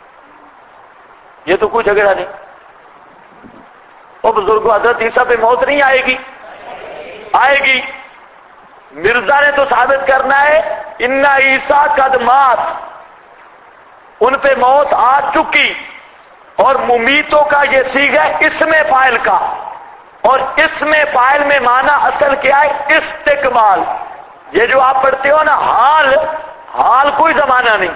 یہ تو کوئی جھگڑا نہیں۔ اور بزرگوں حضرت عیسیٰ پہ موت نہیں آئے گی؟ آئے گی۔ مرزا نے تو ثابت کرنا ہے ان عیسیٰ قد مات، ان پہ موت آ چکی، اور ممیتوں کا یہ صیغہ اس میں فاعل کا، اور اس میں فاعل میں معنی اصل کیا ہے؟ استقبال۔ یہ جو آپ پڑھتے ہو نا حال، حال کوئی زمانہ نہیں،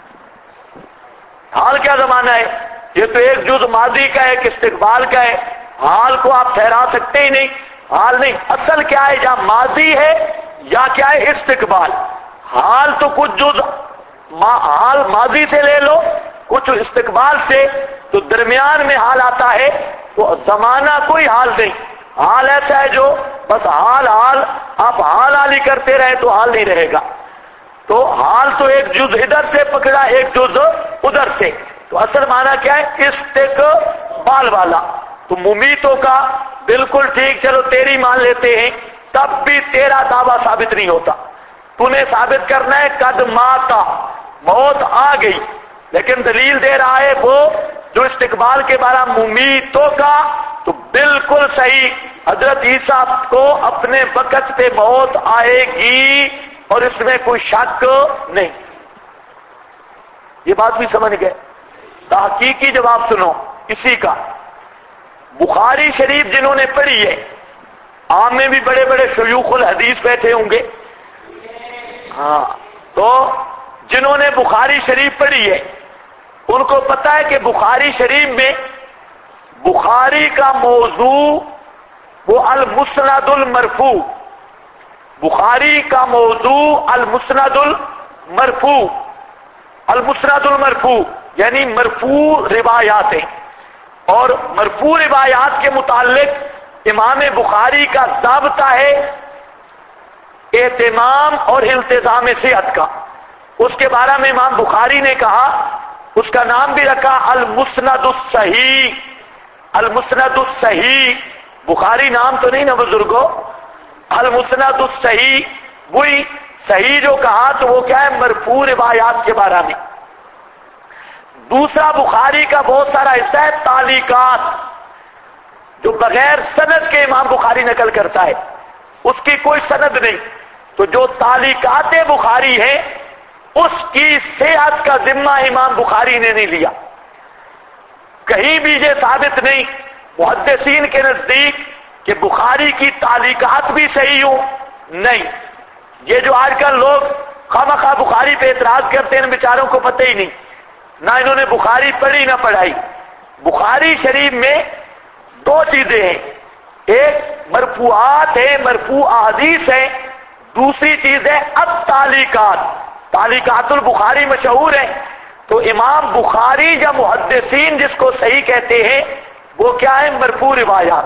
حال کیا زمانہ ہے؟ یہ تو ایک جز ماضی کا ہے، ایک استقبال کا ہے، حال کو آپ ٹھہرا سکتے ہی نہیں، حال نہیں۔ اصل کیا ہے؟ یا ماضی ہے یا کیا ہے؟ استقبال۔ حال تو کچھ جز حال ماضی سے لے لو، کچھ استقبال سے، تو درمیان میں حال آتا ہے، تو زمانہ کوئی حال نہیں۔ حال ایسا ہے جو بس حال حال، آپ حال حال ہی کرتے رہے تو حال نہیں رہے گا۔ تو حال تو ایک جز ادھر سے پکڑا، ایک جز ادھر سے، تو اصل معنی کیا ہے؟ استقبال والا۔ تو ممیتوں کا بالکل ٹھیک، چلو تیری مان لیتے ہیں، تب بھی تیرا دعویٰ ثابت نہیں ہوتا۔ تو نے ثابت کرنا ہے قد ماتا، موت آ گئی، لیکن دلیل دے رہا ہے وہ جو استقبال کے بارے ممیتوں کا، تو بالکل صحیح، حضرت عیسیٰ کو اپنے وقت پہ موت آئے گی، اور اس میں کوئی شک نہیں۔ یہ بات بھی سمجھ گئے؟ تحقیقی جواب سنو اسی کا۔ بخاری شریف جنہوں نے پڑھی ہے، عام میں بھی بڑے بڑے شیوخ الحدیث بیٹھے ہوں گے، ہاں، تو جنہوں نے بخاری شریف پڑھی ہے ان کو پتا ہے کہ بخاری شریف میں بخاری کا موضوع وہ المسند المرفوع، بخاری کا موضوع المسند المرفوع، المسند المرفوع یعنی مرفوع روایات ہیں، اور مرفوع روایات کے متعلق امام بخاری کا ضابطہ ہے اہتمام اور التزام صحت کا. اس کے بارے میں امام بخاری نے کہا، اس کا نام بھی رکھا المسند الصحیح. المسند الصحیح، بخاری نام تو نہیں نا بزرگوں، المسند الصحیح. وہی صحیح جو کہا تو وہ کیا ہے؟ مرفوع روایات کے بارے میں. دوسرا بخاری کا بہت سارا حصہ ہے تعلیقات، جو بغیر سند کے امام بخاری نقل کرتا ہے، اس کی کوئی سند نہیں. تو جو تعلیقات بخاری ہیں اس کی صحت کا ذمہ امام بخاری نے نہیں لیا. کہیں بھی یہ ثابت نہیں محدثین کے نزدیک کہ بخاری کی تعلیقات بھی صحیح ہوں. نہیں، یہ جو آج کل لوگ خواہ بخاری پہ اعتراض کرتے ہیں، ان بیچاروں کو پتہ ہی نہیں، نہ انہوں نے بخاری پڑھی نہ پڑھائی. بخاری شریف میں دو چیزیں ہیں، ایک مرفوعات ہیں، مرفوع احادیث ہیں، دوسری چیز ہے اب تعلیقات. تعلیقات البخاری مشہور ہے. تو امام بخاری یا محدثین جس کو صحیح کہتے ہیں وہ کیا ہے؟ مرفوع روایات،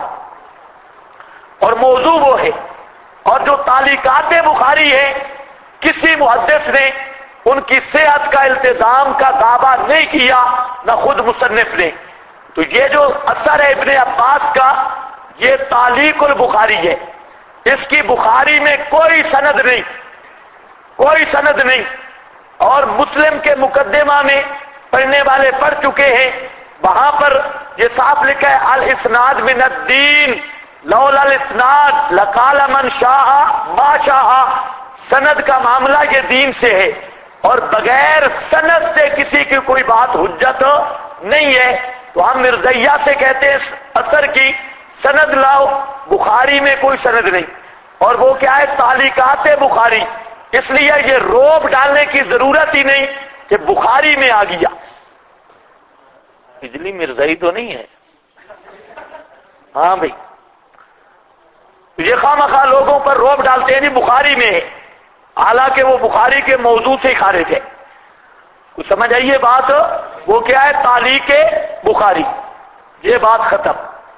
اور موضوع وہ ہے. اور جو تعلیقات بخاری ہے کسی محدث نے ان کی صحت کا التزام کا دعویٰ نہیں کیا، نہ خود مصنف نے. تو یہ جو اثر ہے ابن عباس کا، یہ تعلیق البخاری ہے. اس کی بخاری میں کوئی سند نہیں، کوئی سند نہیں. اور مسلم کے مقدمہ میں پڑھنے والے پڑھ چکے ہیں، وہاں پر یہ صاف لکھا ہے الاسناد من الدین لولا الاسناد لقال من شاء ما شاء. سند کا معاملہ یہ دین سے ہے، اور بغیر سند سے کسی کی کوئی بات حجت نہیں ہے. تو ہم مرزیہ سے کہتے ہیں اثر کی سند لاؤ، بخاری میں کوئی سند نہیں. اور وہ کیا ہے؟ تعلیقات بخاری. اس لیے یہ روب ڈالنے کی ضرورت ہی نہیں کہ بخاری میں آ گیا. بجلی مرزائی تو نہیں ہے؟ ہاں بھائی، یہ خواہ لوگوں پر روب ڈالتے ہیں نہیں بخاری میں ہے، حالانکہ وہ بخاری کے موضوع سے خارج ہے. کچھ سمجھ آئیے بات؟ وہ کیا ہے؟ تعلیق بخاری. یہ بات ختم.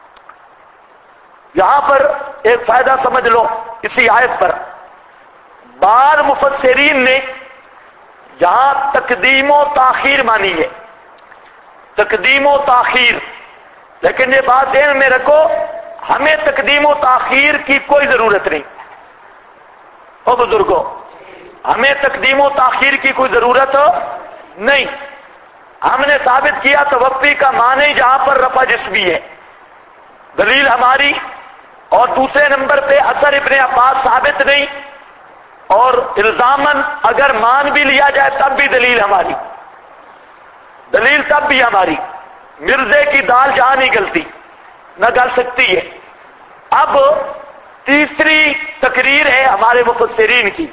یہاں پر ایک فائدہ سمجھ لو اسی آیت پر. بعض مفسرین نے یہاں تقدیم و تاخیر مانی ہے، تقدیم و تاخیر. لیکن یہ بات ذہن میں رکھو، ہمیں تقدیم و تاخیر کی کوئی ضرورت نہیں. او بزرگوں، ہمیں تقدیم و تاخیر کی کوئی ضرورت نہیں. ہم نے ثابت کیا توفی کا معنی جہاں پر رفع جسمی ہے، دلیل ہماری. اور دوسرے نمبر پہ اثر ابن عباس ثابت نہیں، اور الزامن اگر مان بھی لیا جائے تب بھی دلیل ہماری، دلیل تب بھی ہماری. مرزے کی دال جہاں نہیں گلتی، نہ گل سکتی ہے. اب تیسری تقریر ہے ہمارے مفسرین کی.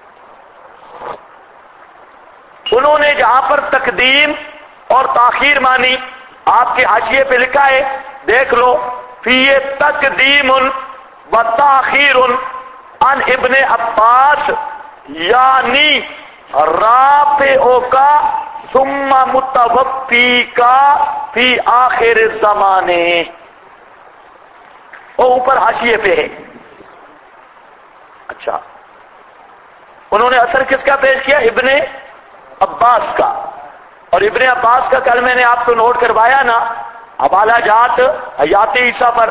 انہوں نے جہاں پر تقدیم اور تاخیر مانی، آپ کے حاشیے پہ لکھا ہے، دیکھ لو، فی تقدیم و تاخیر عن ابن عباس یعنی رافع کا ثم متوفی کا فی آخر زمانے. وہ اوپر حاشیے پہ ہے. اچھا، انہوں نے اثر کس کا پیش کیا؟ ابن عباس کا. اور ابن عباس کا کل میں نے آپ کو نوٹ کروایا نا، حوالہ جات حیات عیسیٰ پر.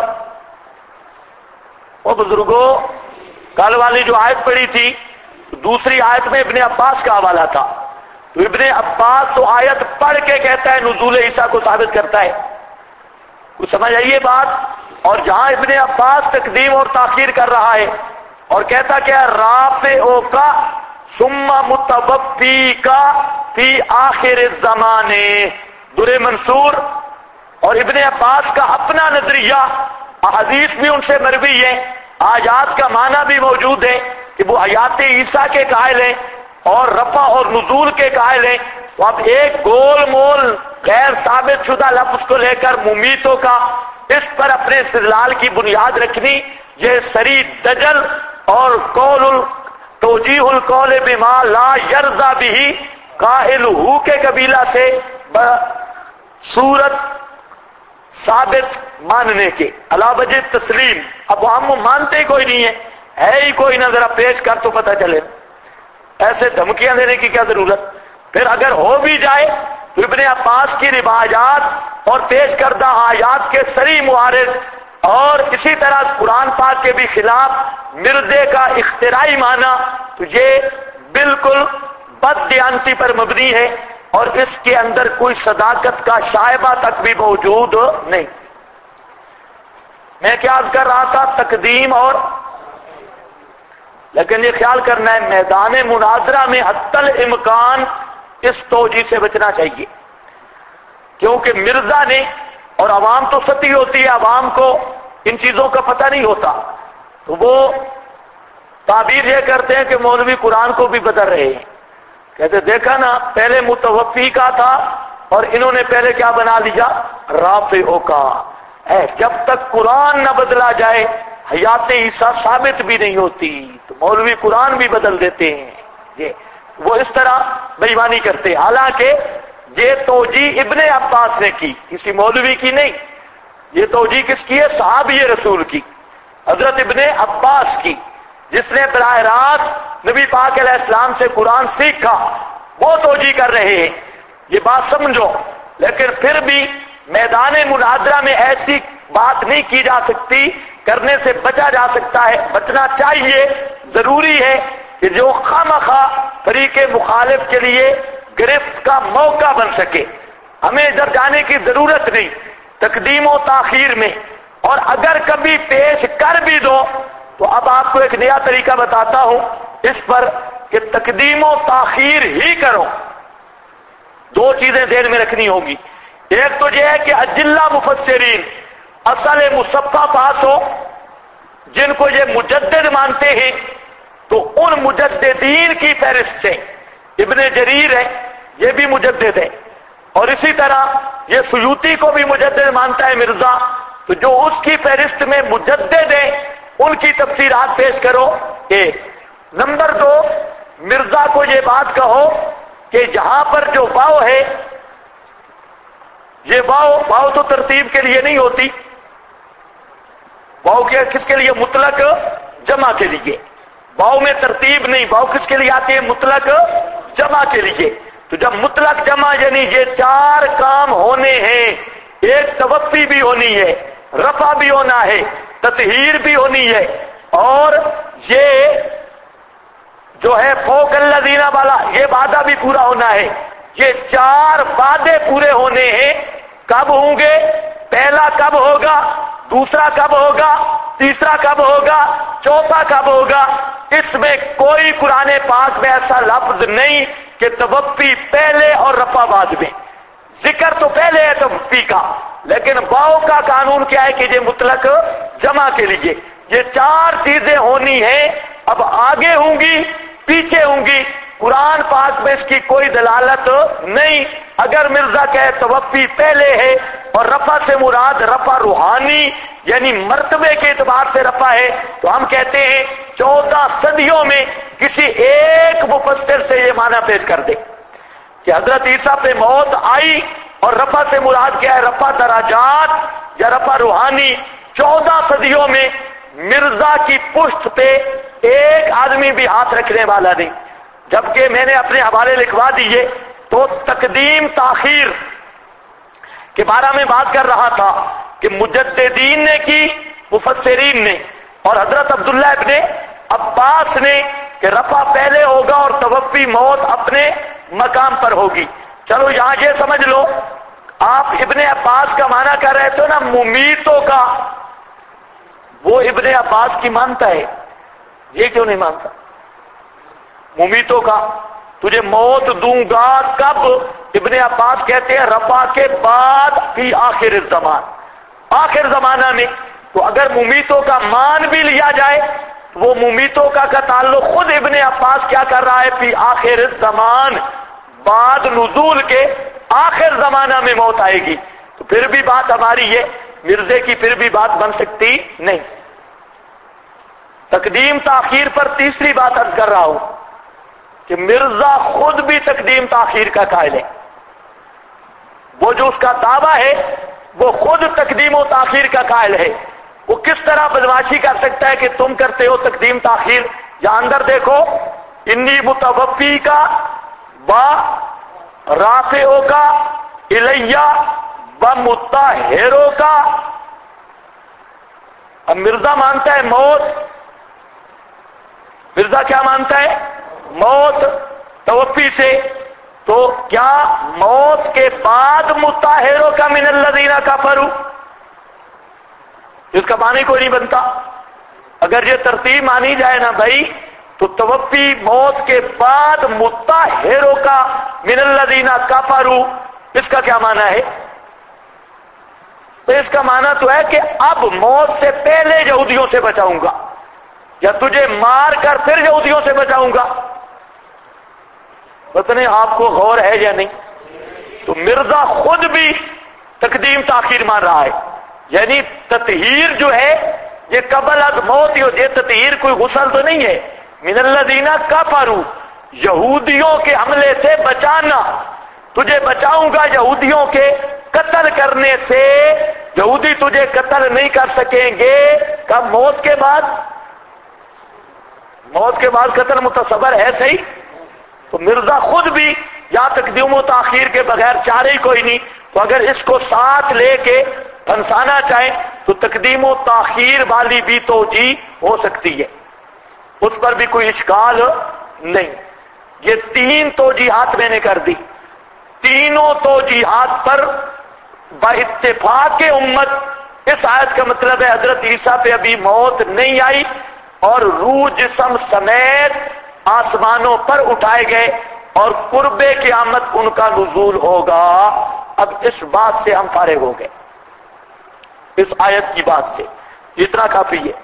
وہ بزرگوں، کل والی جو آیت پڑھی تھی دوسری آیت میں ابن عباس کا حوالہ تھا. تو ابن عباس تو آیت پڑھ کے کہتا ہے نزول عیسیٰ کو ثابت کرتا ہے. کچھ سمجھ آئیے بات؟ اور جہاں ابن عباس تقدیم اور تاخیر کر رہا ہے اور کہتا کیا؟ رافع کا ثم متوفی کا فی آخر الزمانے. در منصور اور ابن عباس کا اپنا نظریہ، احادیث بھی ان سے مروی ہے، آیات کا معنی بھی موجود ہے کہ وہ حیات عیسیٰ کے قائل ہیں اور رفع اور نزول کے قائل ہیں. تو اب ایک گول مول غیر ثابت شدہ لفظ کو لے کر ممیتوں کا اس پر اپنے استدلال کی بنیاد رکھنی، یہ سری دجل اور قول توجیہ القول بما لا یرضى به قائل ہو کے قبیلہ سے صورت ثابت ماننے کے علا وجہ تسلیم. اب ہم مانتے ہی کوئی نہیں ہے ہی کوئی نہ، ذرا پیش کر تو پتہ چلے. ایسے دھمکیاں دینے کی کیا ضرورت؟ پھر اگر ہو بھی جائے تو ابن عباس کی روایات اور پیش کردہ آیات کے صریح معارض اور اسی طرح قرآن پاک کے بھی خلاف مرزے کا اختراعی معنی تو یہ بالکل بد دیانتی پر مبنی ہے اور اس کے اندر کوئی صداقت کا شائبہ تک بھی موجود نہیں. میں کیا عرض کر رہا تھا؟ تقدیم اور لیکن یہ خیال کرنا ہے میدان مناظرہ میں حتی الامکان اس توجیہ سے بچنا چاہیے، کیونکہ مرزا نے اور عوام تو سطحی ہوتی ہے، عوام کو ان چیزوں کا پتہ نہیں ہوتا، تو وہ تعبیر یہ کرتے ہیں کہ مولوی قرآن کو بھی بدل رہے ہیں. کہتے دیکھا نا پہلے متوفی کا تھا اور انہوں نے پہلے کیا بنا لیا؟ رافعوں کا. جب تک قرآن نہ بدلا جائے حیات عیسیٰ ثابت بھی نہیں ہوتی، تو مولوی قرآن بھی بدل دیتے ہیں. وہ اس طرح بے ایمانی کرتے ہیں. حالانکہ یہ توجیہ ابن عباس نے کی، کسی مولوی کی نہیں. یہ توجیہ کس کی ہے؟ صحابی رسول کی، حضرت ابن عباس کی، جس نے براہ راست نبی پاک علیہ السلام سے قرآن سیکھا، وہ توجیہ کر رہے ہیں. یہ بات سمجھو. لیکن پھر بھی میدان مناظرہ میں ایسی بات نہیں کی جا سکتی، کرنے سے بچا جا سکتا ہے، بچنا چاہیے. ضروری ہے کہ جو خواہ فریق مخالف کے لیے گرفت کا موقع بن سکے، ہمیں ادھر جانے کی ضرورت نہیں تقدیم و تاخیر میں. اور اگر کبھی پیش کر بھی دو تو اب آپ کو ایک نیا طریقہ بتاتا ہوں اس پر کہ تقدیم و تاخیر ہی کرو. دو چیزیں ذہن میں رکھنی ہوگی. ایک تو یہ ہے کہ اجلہ مفسرین اصل مصفہ پاس ہو، جن کو یہ مجدد مانتے ہیں، تو ان مجددین کی فہرست سے ابن جریر ہے، یہ بھی مجدد ہے، اور اسی طرح یہ سیوطی کو بھی مجدد مانتا ہے مرزا. تو جو اس کی فہرست میں مجدد ہیں ان کی تفسیرات پیش کرو. ایک. نمبر دو، مرزا کو یہ بات کہو کہ جہاں پر جو واو ہے، یہ واو تو ترتیب کے لیے نہیں ہوتی. واو کس کے لیے؟ مطلق جمع کے لیے. واو میں ترتیب نہیں، واو کس کے لیے آتی ہے؟ مطلق جمع کے لیے. تو جب مطلق جمع یعنی یہ چار کام ہونے ہیں، ایک توفی بھی ہونی ہے، رفع بھی ہونا ہے، تطہیر بھی ہونی ہے، اور یہ جو ہے فوق الذین والا یہ وعدہ بھی پورا ہونا ہے. یہ چار وعدے پورے ہونے ہیں. کب ہوں گے؟ پہلا کب ہوگا، دوسرا کب ہوگا، تیسرا کب ہوگا، چوتھا کب ہوگا. اس میں کوئی قرآن پاک میں ایسا لفظ نہیں کہ توفی پہلے اور رفع بعد میں. ذکر تو پہلے ہے توفی کا، لیکن واو کا قانون کیا ہے کہ یہ مطلق جمع کے لیے. یہ چار چیزیں ہونی ہیں. اب آگے ہوں گی پیچھے ہوں گی، قرآن پاک میں اس کی کوئی دلالت نہیں. اگر مرزا کہے توفی پہلے ہے اور رفع سے مراد رفع روحانی یعنی مرتبے کے اعتبار سے رفع ہے، تو ہم کہتے ہیں 14 صدیوں میں کسی ایک مفسر سے یہ معنی پیش کر دے کہ حضرت عیسیٰ پہ موت آئی اور رفع سے مراد کیا ہے؟ رفع درجات یا رفع روحانی. 14 صدیوں میں مرزا کی پشت پہ ایک آدمی بھی ہاتھ رکھنے والا نہیں. جبکہ میں نے اپنے حوالے لکھوا دیے. تو تقدیم تاخیر کے بارے میں بات کر رہا تھا کہ مجددین نے کی، مفسرین نے، اور حضرت عبداللہ ابن عباس نے کہ رفع پہلے ہوگا اور توفی موت اپنے مقام پر ہوگی. چلو یہاں یہ سمجھ لو، آپ ابن عباس کا معنی کر رہے تھے نا ممیتوں کا، وہ ابن عباس کی مانتا ہے، یہ کیوں نہیں مانتا؟ ممیتوں کا تجھے موت دوں گا کب؟ ابن عباس کہتے ہیں رفع کے بعد فی آخر الزمان، آخر زمانہ میں. تو اگر ممیتوں کا مان بھی لیا جائے تو وہ ممیتوں کا تعلق خود ابن عباس کیا کر رہا ہے؟ فی آخر الزمان، بعد نزول کے آخر زمانہ میں موت آئے گی. تو پھر بھی بات ہماری یہ مرزے کی پھر بھی بات بن سکتی نہیں. تقدیم تاخیر پر تیسری بات عرض کر رہا ہوں کہ مرزا خود بھی تقدیم تاخیر کا قائل ہے. وہ جو اس کا دعویٰ ہے وہ خود تقدیم و تاخیر کا قائل ہے. وہ کس طرح بدمعاشی کر سکتا ہے کہ تم کرتے ہو تقدیم تاخیر؟ یہاں اندر دیکھو، انی متوفی کا با رافعو کا الیہ و مطہرو کا. اب مرزا مانتا ہے موت. مرزا کیا مانتا ہے؟ موت توفی سے. تو کیا موت کے بعد مطہرو کا من الذین کفروا؟ اس کا معنی کوئی نہیں بنتا. اگر یہ ترتیب مانی جائے نا بھائی، تو توفی موت کے بعد مطہرو کا من الذین کفروا، اس کا کیا معنی ہے؟ تو اس کا معنی تو ہے کہ اب موت سے پہلے یہودیوں سے بچاؤں گا، یا تجھے مار کر پھر یہودیوں سے بچاؤں گا. پتہ نہیں آپ کو غور ہے یا نہیں. تو مرزا خود بھی تقدیم تاخیر مان رہا ہے. یعنی تطہیر جو ہے یہ قبل از موت، یہ تطہیر کوئی غسل تو نہیں ہے. من الذین کفروا، یہودیوں کے حملے سے بچانا. تجھے بچاؤں گا یہودیوں کے قتل کرنے سے. یہودی تجھے قتل نہیں کر سکیں گے. کب؟ موت کے بعد. موت کے بعد قتل متصور ہے صحیح. تو مرزا خود بھی یا تقدیم و تاخیر کے بغیر چارے ہی کوئی نہیں. تو اگر اس کو ساتھ لے کے پھنسانا چاہیں تو تقدیم و تاخیر والی بھی توجیہ ہو سکتی ہے، اس پر بھی کوئی اشکال نہیں. یہ تین توجیہات میں نے کر دی. تینوں توجیہات پر با اتفاق امت اس آیت کا مطلب ہے حضرت عیسیٰ پہ ابھی موت نہیں آئی اور روح جسم سمیت آسمانوں پر اٹھائے گئے اور قرب قیامت ان کا نزول ہوگا. اب اس بات سے ہم فارغ ہو گئے، اس آیت کی بات سے. اتنا کافی ہے.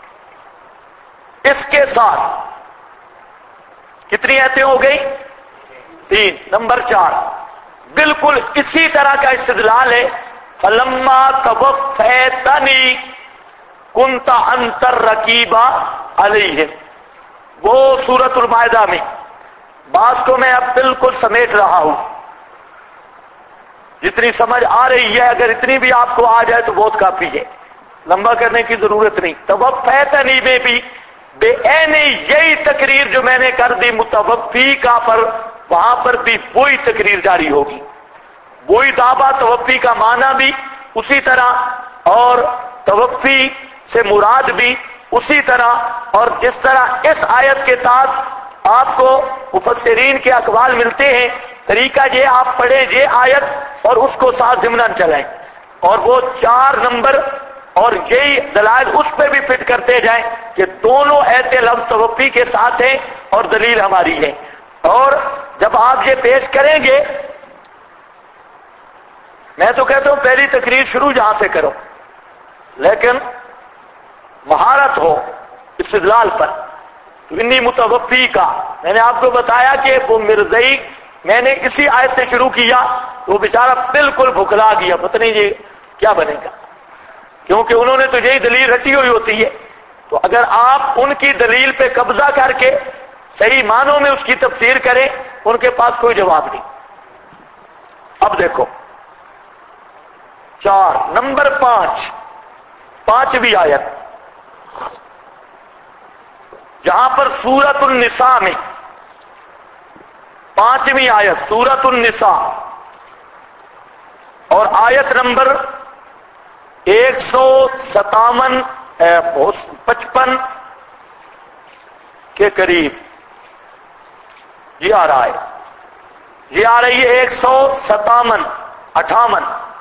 اس کے ساتھ کتنی آیتیں ہو گئی؟ 3. نمبر 4 بالکل اسی طرح کا استدلال ہے. فلما توفیتنی کنت انت الرقیب علیہم، وہ سورۃ المائدہ میں. بعض کو میں اب بالکل سمیٹ رہا ہوں، جتنی سمجھ آ رہی ہے. اگر اتنی بھی آپ کو آ جائے تو بہت کافی ہے، لمبا کرنے کی ضرورت نہیں. توفیتنی میں بھی بے عینی یہی تقریر جو میں نے کر دی متوفی کا پر، وہاں پر بھی وہی تقریر جاری ہوگی. وہی دعویٰ توفی کا معنی بھی اسی طرح، اور توفی سے مراد بھی اسی طرح. اور جس طرح اس آیت کے تحت آپ کو مفسرین کے اقوال ملتے ہیں، طریقہ یہ آپ پڑھیں یہ آیت اور اس کو ساتھ ضمناً چلائیں، اور وہ 4 نمبر اور یہی دلائل اس پہ بھی فٹ کرتے جائیں کہ دونوں ایت لفظ توفی کے ساتھ ہیں اور دلیل ہماری ہے. اور جب آپ یہ پیش کریں گے، میں تو کہتا ہوں پہلی تقریر شروع جہاں سے کرو، لیکن مہارت ہو استدلال پر. انی متوفی کا میں نے آپ کو بتایا کہ وہ مرزئی میں نے اسی آیت سے شروع کیا تو وہ بیچارہ بالکل بھکلا گیا، پتہ نہیں یہ کیا بنے گا، کیونکہ انہوں نے تو یہی دلیل رٹی ہوئی ہوتی ہے. تو اگر آپ ان کی دلیل پہ قبضہ کر کے صحیح معنوں میں اس کی تفسیر کریں، ان کے پاس کوئی جواب نہیں. اب دیکھو 4 نمبر 5 5ویں آیت، جہاں پر سورۃ النساء میں 5ویں آیت سورۃ النساء اور آیت نمبر 157-55 کے قریب یہ آ رہا ہے، یہ آ رہی ہے 157-58.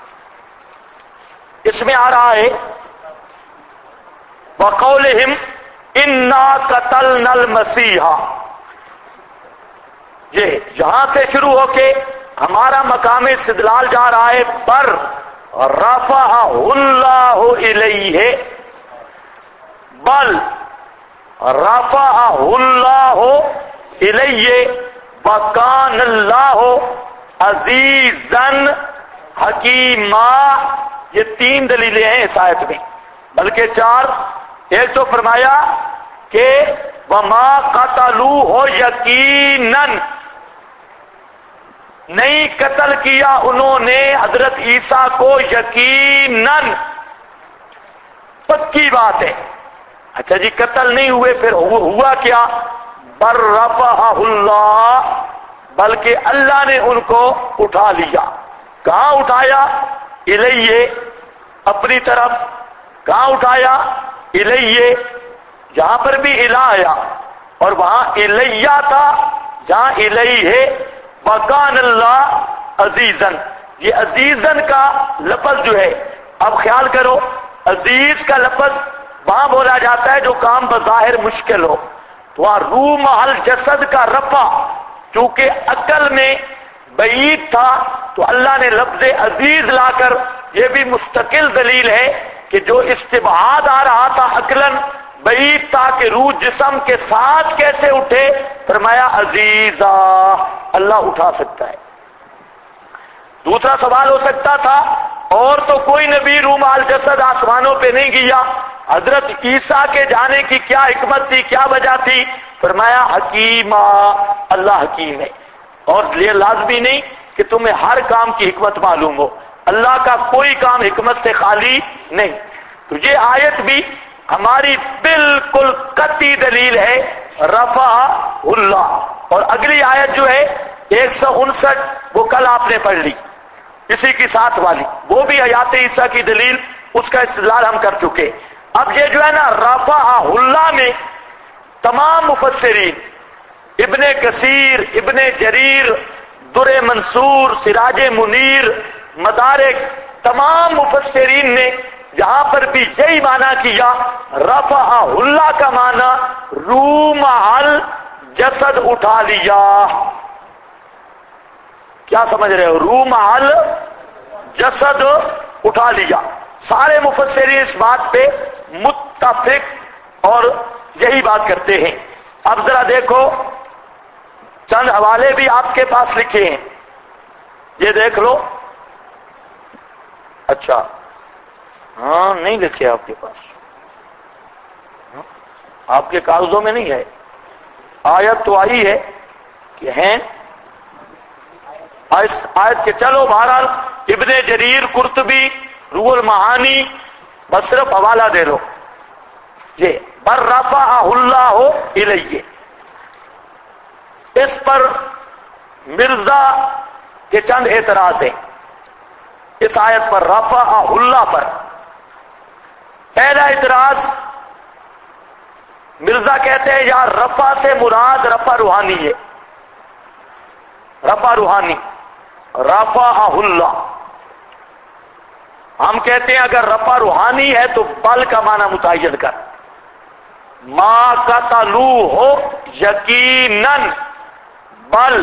اس میں آ رہا ہے وَقَوْلِهِمْ إِنَّا قَتَلْنَا الْمَسِيحَ. یہ یہاں سے شروع ہو کے ہمارا مقام استدلال جا رہا ہے پر رفعہ اللہ الیہ، بل رفعہ اللہ الیہ وکان اللہ عزیزا حکیما. یہ 3 دلیلیں ہیں اس آیت میں، بلکہ 4. ایک تو فرمایا کہ وما قتلوہ یقیناً، نہیں قتل کیا انہوں نے حضرت عیسیٰ کو یقیناً، پکی بات ہے۔ اچھا جی قتل نہیں ہوئے، پھر ہوا کیا؟ بل رفعہ اللہ، بلکہ اللہ نے ان کو اٹھا لیا۔ کہاں اٹھایا؟ الیہ، اپنی طرف۔ کہاں اٹھایا؟ الیہ، جہاں پر بھی الہ آیا اور وہاں الیہ تھا، جہاں الیہ ہے۔ وکان اللہ عزیزاً، یہ عزیزاً کا لفظ جو ہے، اب خیال کرو، عزیز کا لفظ وہاں بولا جاتا ہے جو کام بظاہر مشکل ہو، تو وہاں روح محل جسد کا رفع، چونکہ عقل میں بعید تھا تو اللہ نے لفظ عزیز لا کر، یہ بھی مستقل دلیل ہے کہ جو استبعاد آ رہا تھا عقلاً بعید تھا کہ روح جسم کے ساتھ کیسے اٹھے، فرمایا عزیزا، اللہ اٹھا سکتا ہے۔ دوسرا سوال ہو سکتا تھا اور تو کوئی نبی روح مال جسد آسمانوں پہ نہیں گیا، حضرت عیسیٰ کے جانے کی کیا حکمت تھی، کیا وجہ تھی؟ فرمایا حکیمہ، اللہ حکیم ہے، اور یہ لازمی نہیں کہ تمہیں ہر کام کی حکمت معلوم ہو، اللہ کا کوئی کام حکمت سے خالی نہیں۔ تو یہ آیت بھی ہماری بالکل قطعی دلیل ہے، رفع اللہ۔ اور اگلی آیت جو ہے 159، وہ کل آپ نے پڑھ لی، اسی کی ساتھ والی، وہ بھی حیات عیسیٰ کی دلیل، اس کا استدلال ہم کر چکے۔ اب یہ جو ہے نا رفع اللہ میں تمام مفسرین، ابن کثیر، ابن جریر، در منصور، سراج منیر، مدارک، تمام مفسرین نے جہاں پر بھی یہی معنی کیا، رفع اللہ کا معنی روح محل جسد اٹھا لیا۔ کیا سمجھ رہے ہو؟ روح محل جسد اٹھا لیا۔ سارے مفسرین اس بات پہ متفق اور یہی بات کرتے ہیں۔ اب ذرا دیکھو، چند حوالے بھی آپ کے پاس لکھے ہیں، یہ دیکھ لو۔ اچھا ہاں، نہیں لکھے آپ کے پاس، آپ کے کاغذوں میں نہیں ہے، آیت تو آئی ہے کہ ہیں آیت کے، چلو بہرحال ابن جریر، قرطبی، روح المعانی، بس صرف حوالہ دے لو یہ بر رفع اللہ الیہ۔ اس پر مرزا کے چند اعتراض ہیں اس آیت پر، رفع اللہ پر۔ پہلا اعتراض، مرزا کہتے ہیں یار رفع سے مراد رفع روحانی ہے، رفع روحانی، رفع اللہ۔ ہم کہتے ہیں اگر رفع روحانی ہے تو بل کا معنی متعین کر، ما قتلوہ یقیناً، بل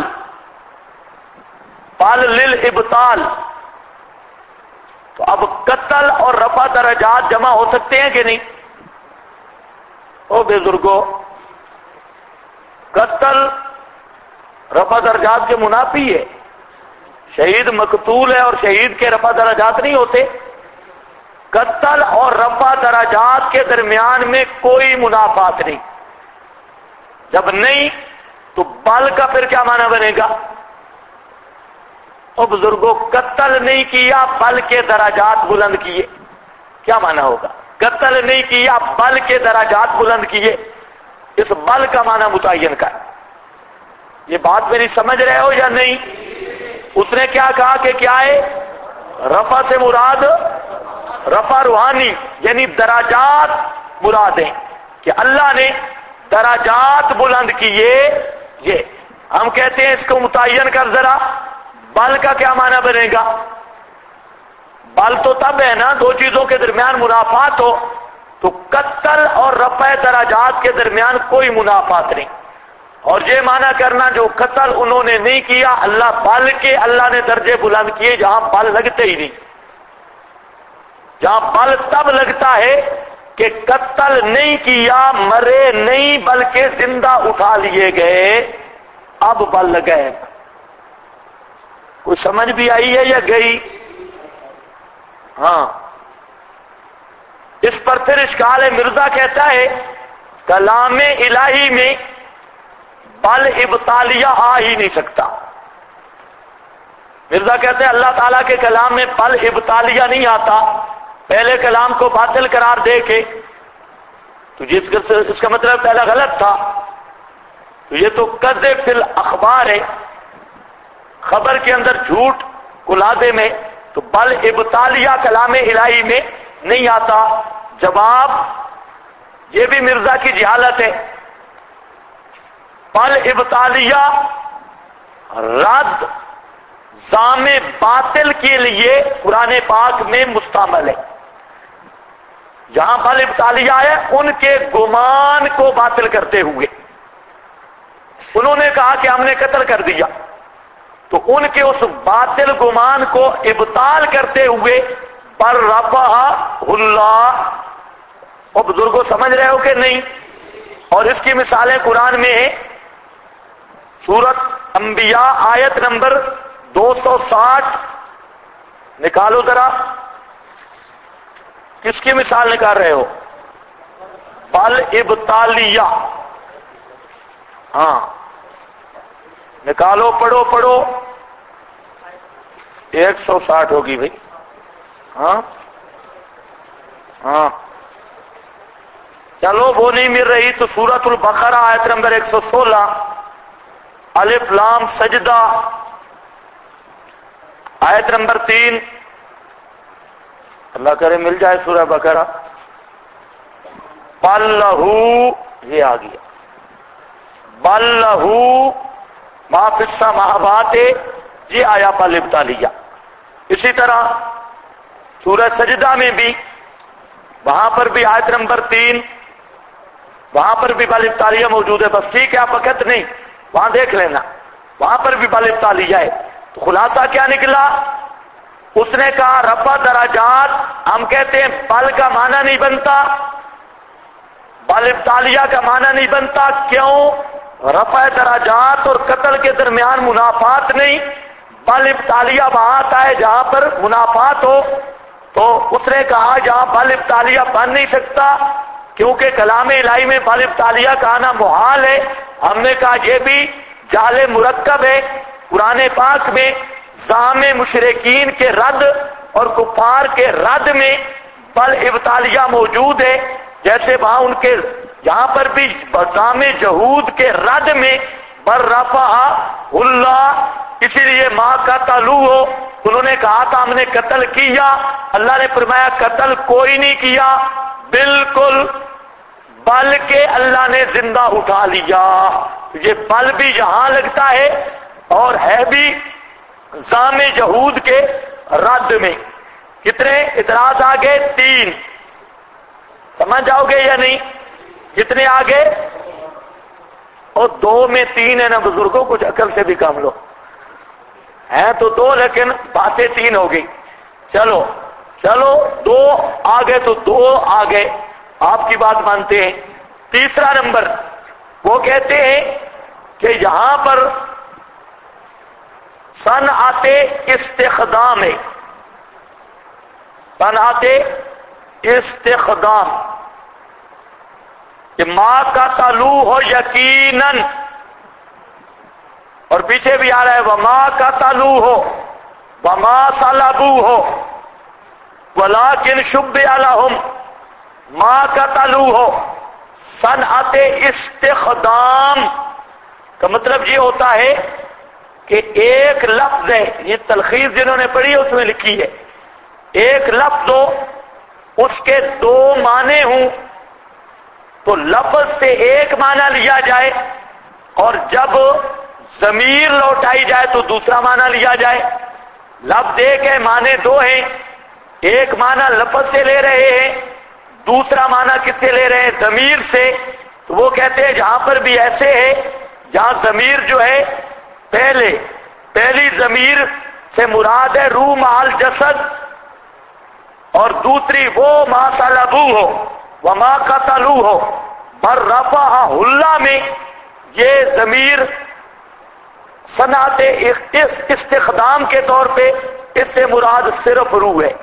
للابطال۔ تو اب قتل اور رفع درجات جمع ہو سکتے ہیں کہ نہیں؟ او بزرگوں، قتل رفع درجات کے منافی ہے، شہید مقتول ہے اور شہید کے رفع درجات نہیں ہوتے۔ قتل اور رفع درجات کے درمیان میں کوئی منافات نہیں، جب نہیں تو بل کا پھر کیا معنی بنے گا؟ او بزرگوں، قتل نہیں کیا بل کے درجات بلند کیے، کیا معنی ہوگا؟ قتل نہیں کیا بل کے درجات بلند کیے، اس بل کا معنی متعین کر۔ یہ بات میری سمجھ رہے ہو یا نہیں؟ اس نے کیا کہا کہ کیا ہے؟ رفع سے مراد رفع روحانی، یعنی درجات مراد ہیں کہ اللہ نے درجات بلند کیے۔ یہ ہم کہتے ہیں اس کو متعین کر ذرا، بل کا کیا معنی بنے گا؟ بل تو تب ہے نا دو چیزوں کے درمیان منافات ہو، تو قتل اور رفع درجات کے درمیان کوئی منافات نہیں۔ اور یہ معنی کرنا جو قتل انہوں نے نہیں کیا، اللہ بل کے اللہ نے درجے بلند کیے جہاں بل لگتے ہی نہیں، جہاں بل تب لگتا ہے کہ قتل نہیں کیا، مرے نہیں بلکہ زندہ اٹھا لیے گئے، اب بل لگے۔ کوئی سمجھ بھی آئی ہے یا گئی؟ ہاں، اس پر پھر اشکال ہے۔ مرزا کہتا ہے کلام الہی میں بل ابطالیہ آ ہی نہیں سکتا. مرزا کہتے ہیں اللہ تعالیٰ کے کلام میں بل ابطالیہ نہیں آتا پہلے کلام کو باطل قرار دے کے. تو اس کا مطلب پہلا غلط تھا. تو یہ تو کذب فی الاخبار ہے، خبر کے اندر جھوٹ کو لازم ہے. تو بل ابطالیہ کلام الہی میں نہیں آتا. جواب یہ بھی مرزا کی جہالت ہے. بل ابطالیہ رد زعم باطل کے لیے قرآن پاک میں مستعمل ہے. جہاں بل ابطالیہ ہے ان کے گمان کو باطل کرتے ہوئے. انہوں نے کہا کہ ہم نے قتل کر دیا، تو ان کے اس باطل گمان کو ابطال کرتے ہوئے پر رفع اللہ. اور بزرگوں سمجھ رہے ہو کہ نہیں؟ اور اس کی مثالیں قرآن میں ہیں. سورت انبیاء آیت نمبر 260 نکالو ذرا. کس کی مثال نکال رہے ہو؟ بل ابطالیہ. ہاں نکالو، پڑھو پڑھو. 160 ہوگی بھائی. ہاں ہاں چلو وہ نہیں مل رہی تو سورۃ البقرہ آیت نمبر 116 الف لام سجدہ آیت نمبر 3. اللہ کرے مل جائے سورہ بقرہ. بل لہو یہ آ گیا. بل لہو ما فی السماوات یہ آیا بل ابطالیہ. اسی طرح سورہ سجدہ میں بھی وہاں پر بھی آیت نمبر 3 وہاں پر بھی بل ابطالیہ موجود ہے. بس ٹھیک ہے آپ وقت نہیں وہاں دیکھ لینا، وہاں پر بھی بل ابطالیہ ہے. تو خلاصہ کیا نکلا؟ اس نے کہا رفع درجات. ہم کہتے ہیں بل کا معنی نہیں بنتا، بل ابطالیہ کا معنی نہیں بنتا. کیوں؟ رفع درجات اور قتل کے درمیان منافات نہیں. بل ابطالیہ وہاں آتا ہے جہاں پر منافات ہو. تو اس نے کہا جہاں بل ابطالیہ بن نہیں سکتا کیونکہ کلام الہی میں بل ابطالیہ کا آنا محال ہے. ہم نے کہا یہ بھی جعل مرکب ہے. قرآن پاک میں زعم مشرکین کے رد اور کفار کے رد میں بل ابطالیہ موجود ہے. جیسے وہاں ان کے یہاں پر بھی زعم جہود کے رد میں بر رفع اللہ. اسی لیے ماں کا تعلق ہو انہوں نے کہا تھا ہم نے قتل کیا. اللہ نے فرمایا قتل کوئی نہیں کیا بالکل، بلکہ اللہ نے زندہ اٹھا لیا. یہ بل بھی یہاں لگتا ہے اور ہے بھی زعم جہود کے رد میں. کتنے اعتراض آگے؟ 3. سمجھ جاؤ گے یا نہیں؟ کتنے آگے؟ اور 2 میں 3 ہے نا بزرگوں، کچھ عقل سے بھی کام لو. ہیں تو 2 لیکن باتیں 3 ہو گئی. چلو 2 آگے تو 2 آگے آپ کی بات مانتے ہیں. تیسرا نمبر وہ کہتے ہیں کہ یہاں پر صنعت استخدام ہے. صنعت استخدام کہ ماں کا تعلق ہو یقیناً، اور پیچھے بھی آ رہا ہے وما کا تعلق ہو وما صلبو ہو ولکن شبہ لہم. ماں کا تعلق ہو صنعت استخدام کا مطلب یہ ہوتا ہے کہ ایک لفظ ہے، یہ تلخیص جنہوں نے پڑھی ہے اس میں لکھی ہے، ایک لفظ ہو اس کے 2 معنی ہوں تو لفظ سے ایک معنی لیا جائے اور جب ضمیر لوٹائی جائے تو دوسرا معنی لیا جائے. لفظ ایک ہے، معنی 2 ہیں. ایک معنی لفظ سے لے رہے ہیں، دوسرا معنی کس سے لے رہے ہیں؟ ضمیر سے. تو وہ کہتے ہیں جہاں پر بھی ایسے ہے جہاں ضمیر جو ہے پہلی ضمیر سے مراد ہے روح مال جسد اور دوسری وہ ما صلبو ہو وما قتلو ہو بر رفع اللہ میں یہ ضمیر صنعت استخدام کے طور پہ اس سے مراد صرف روح ہے.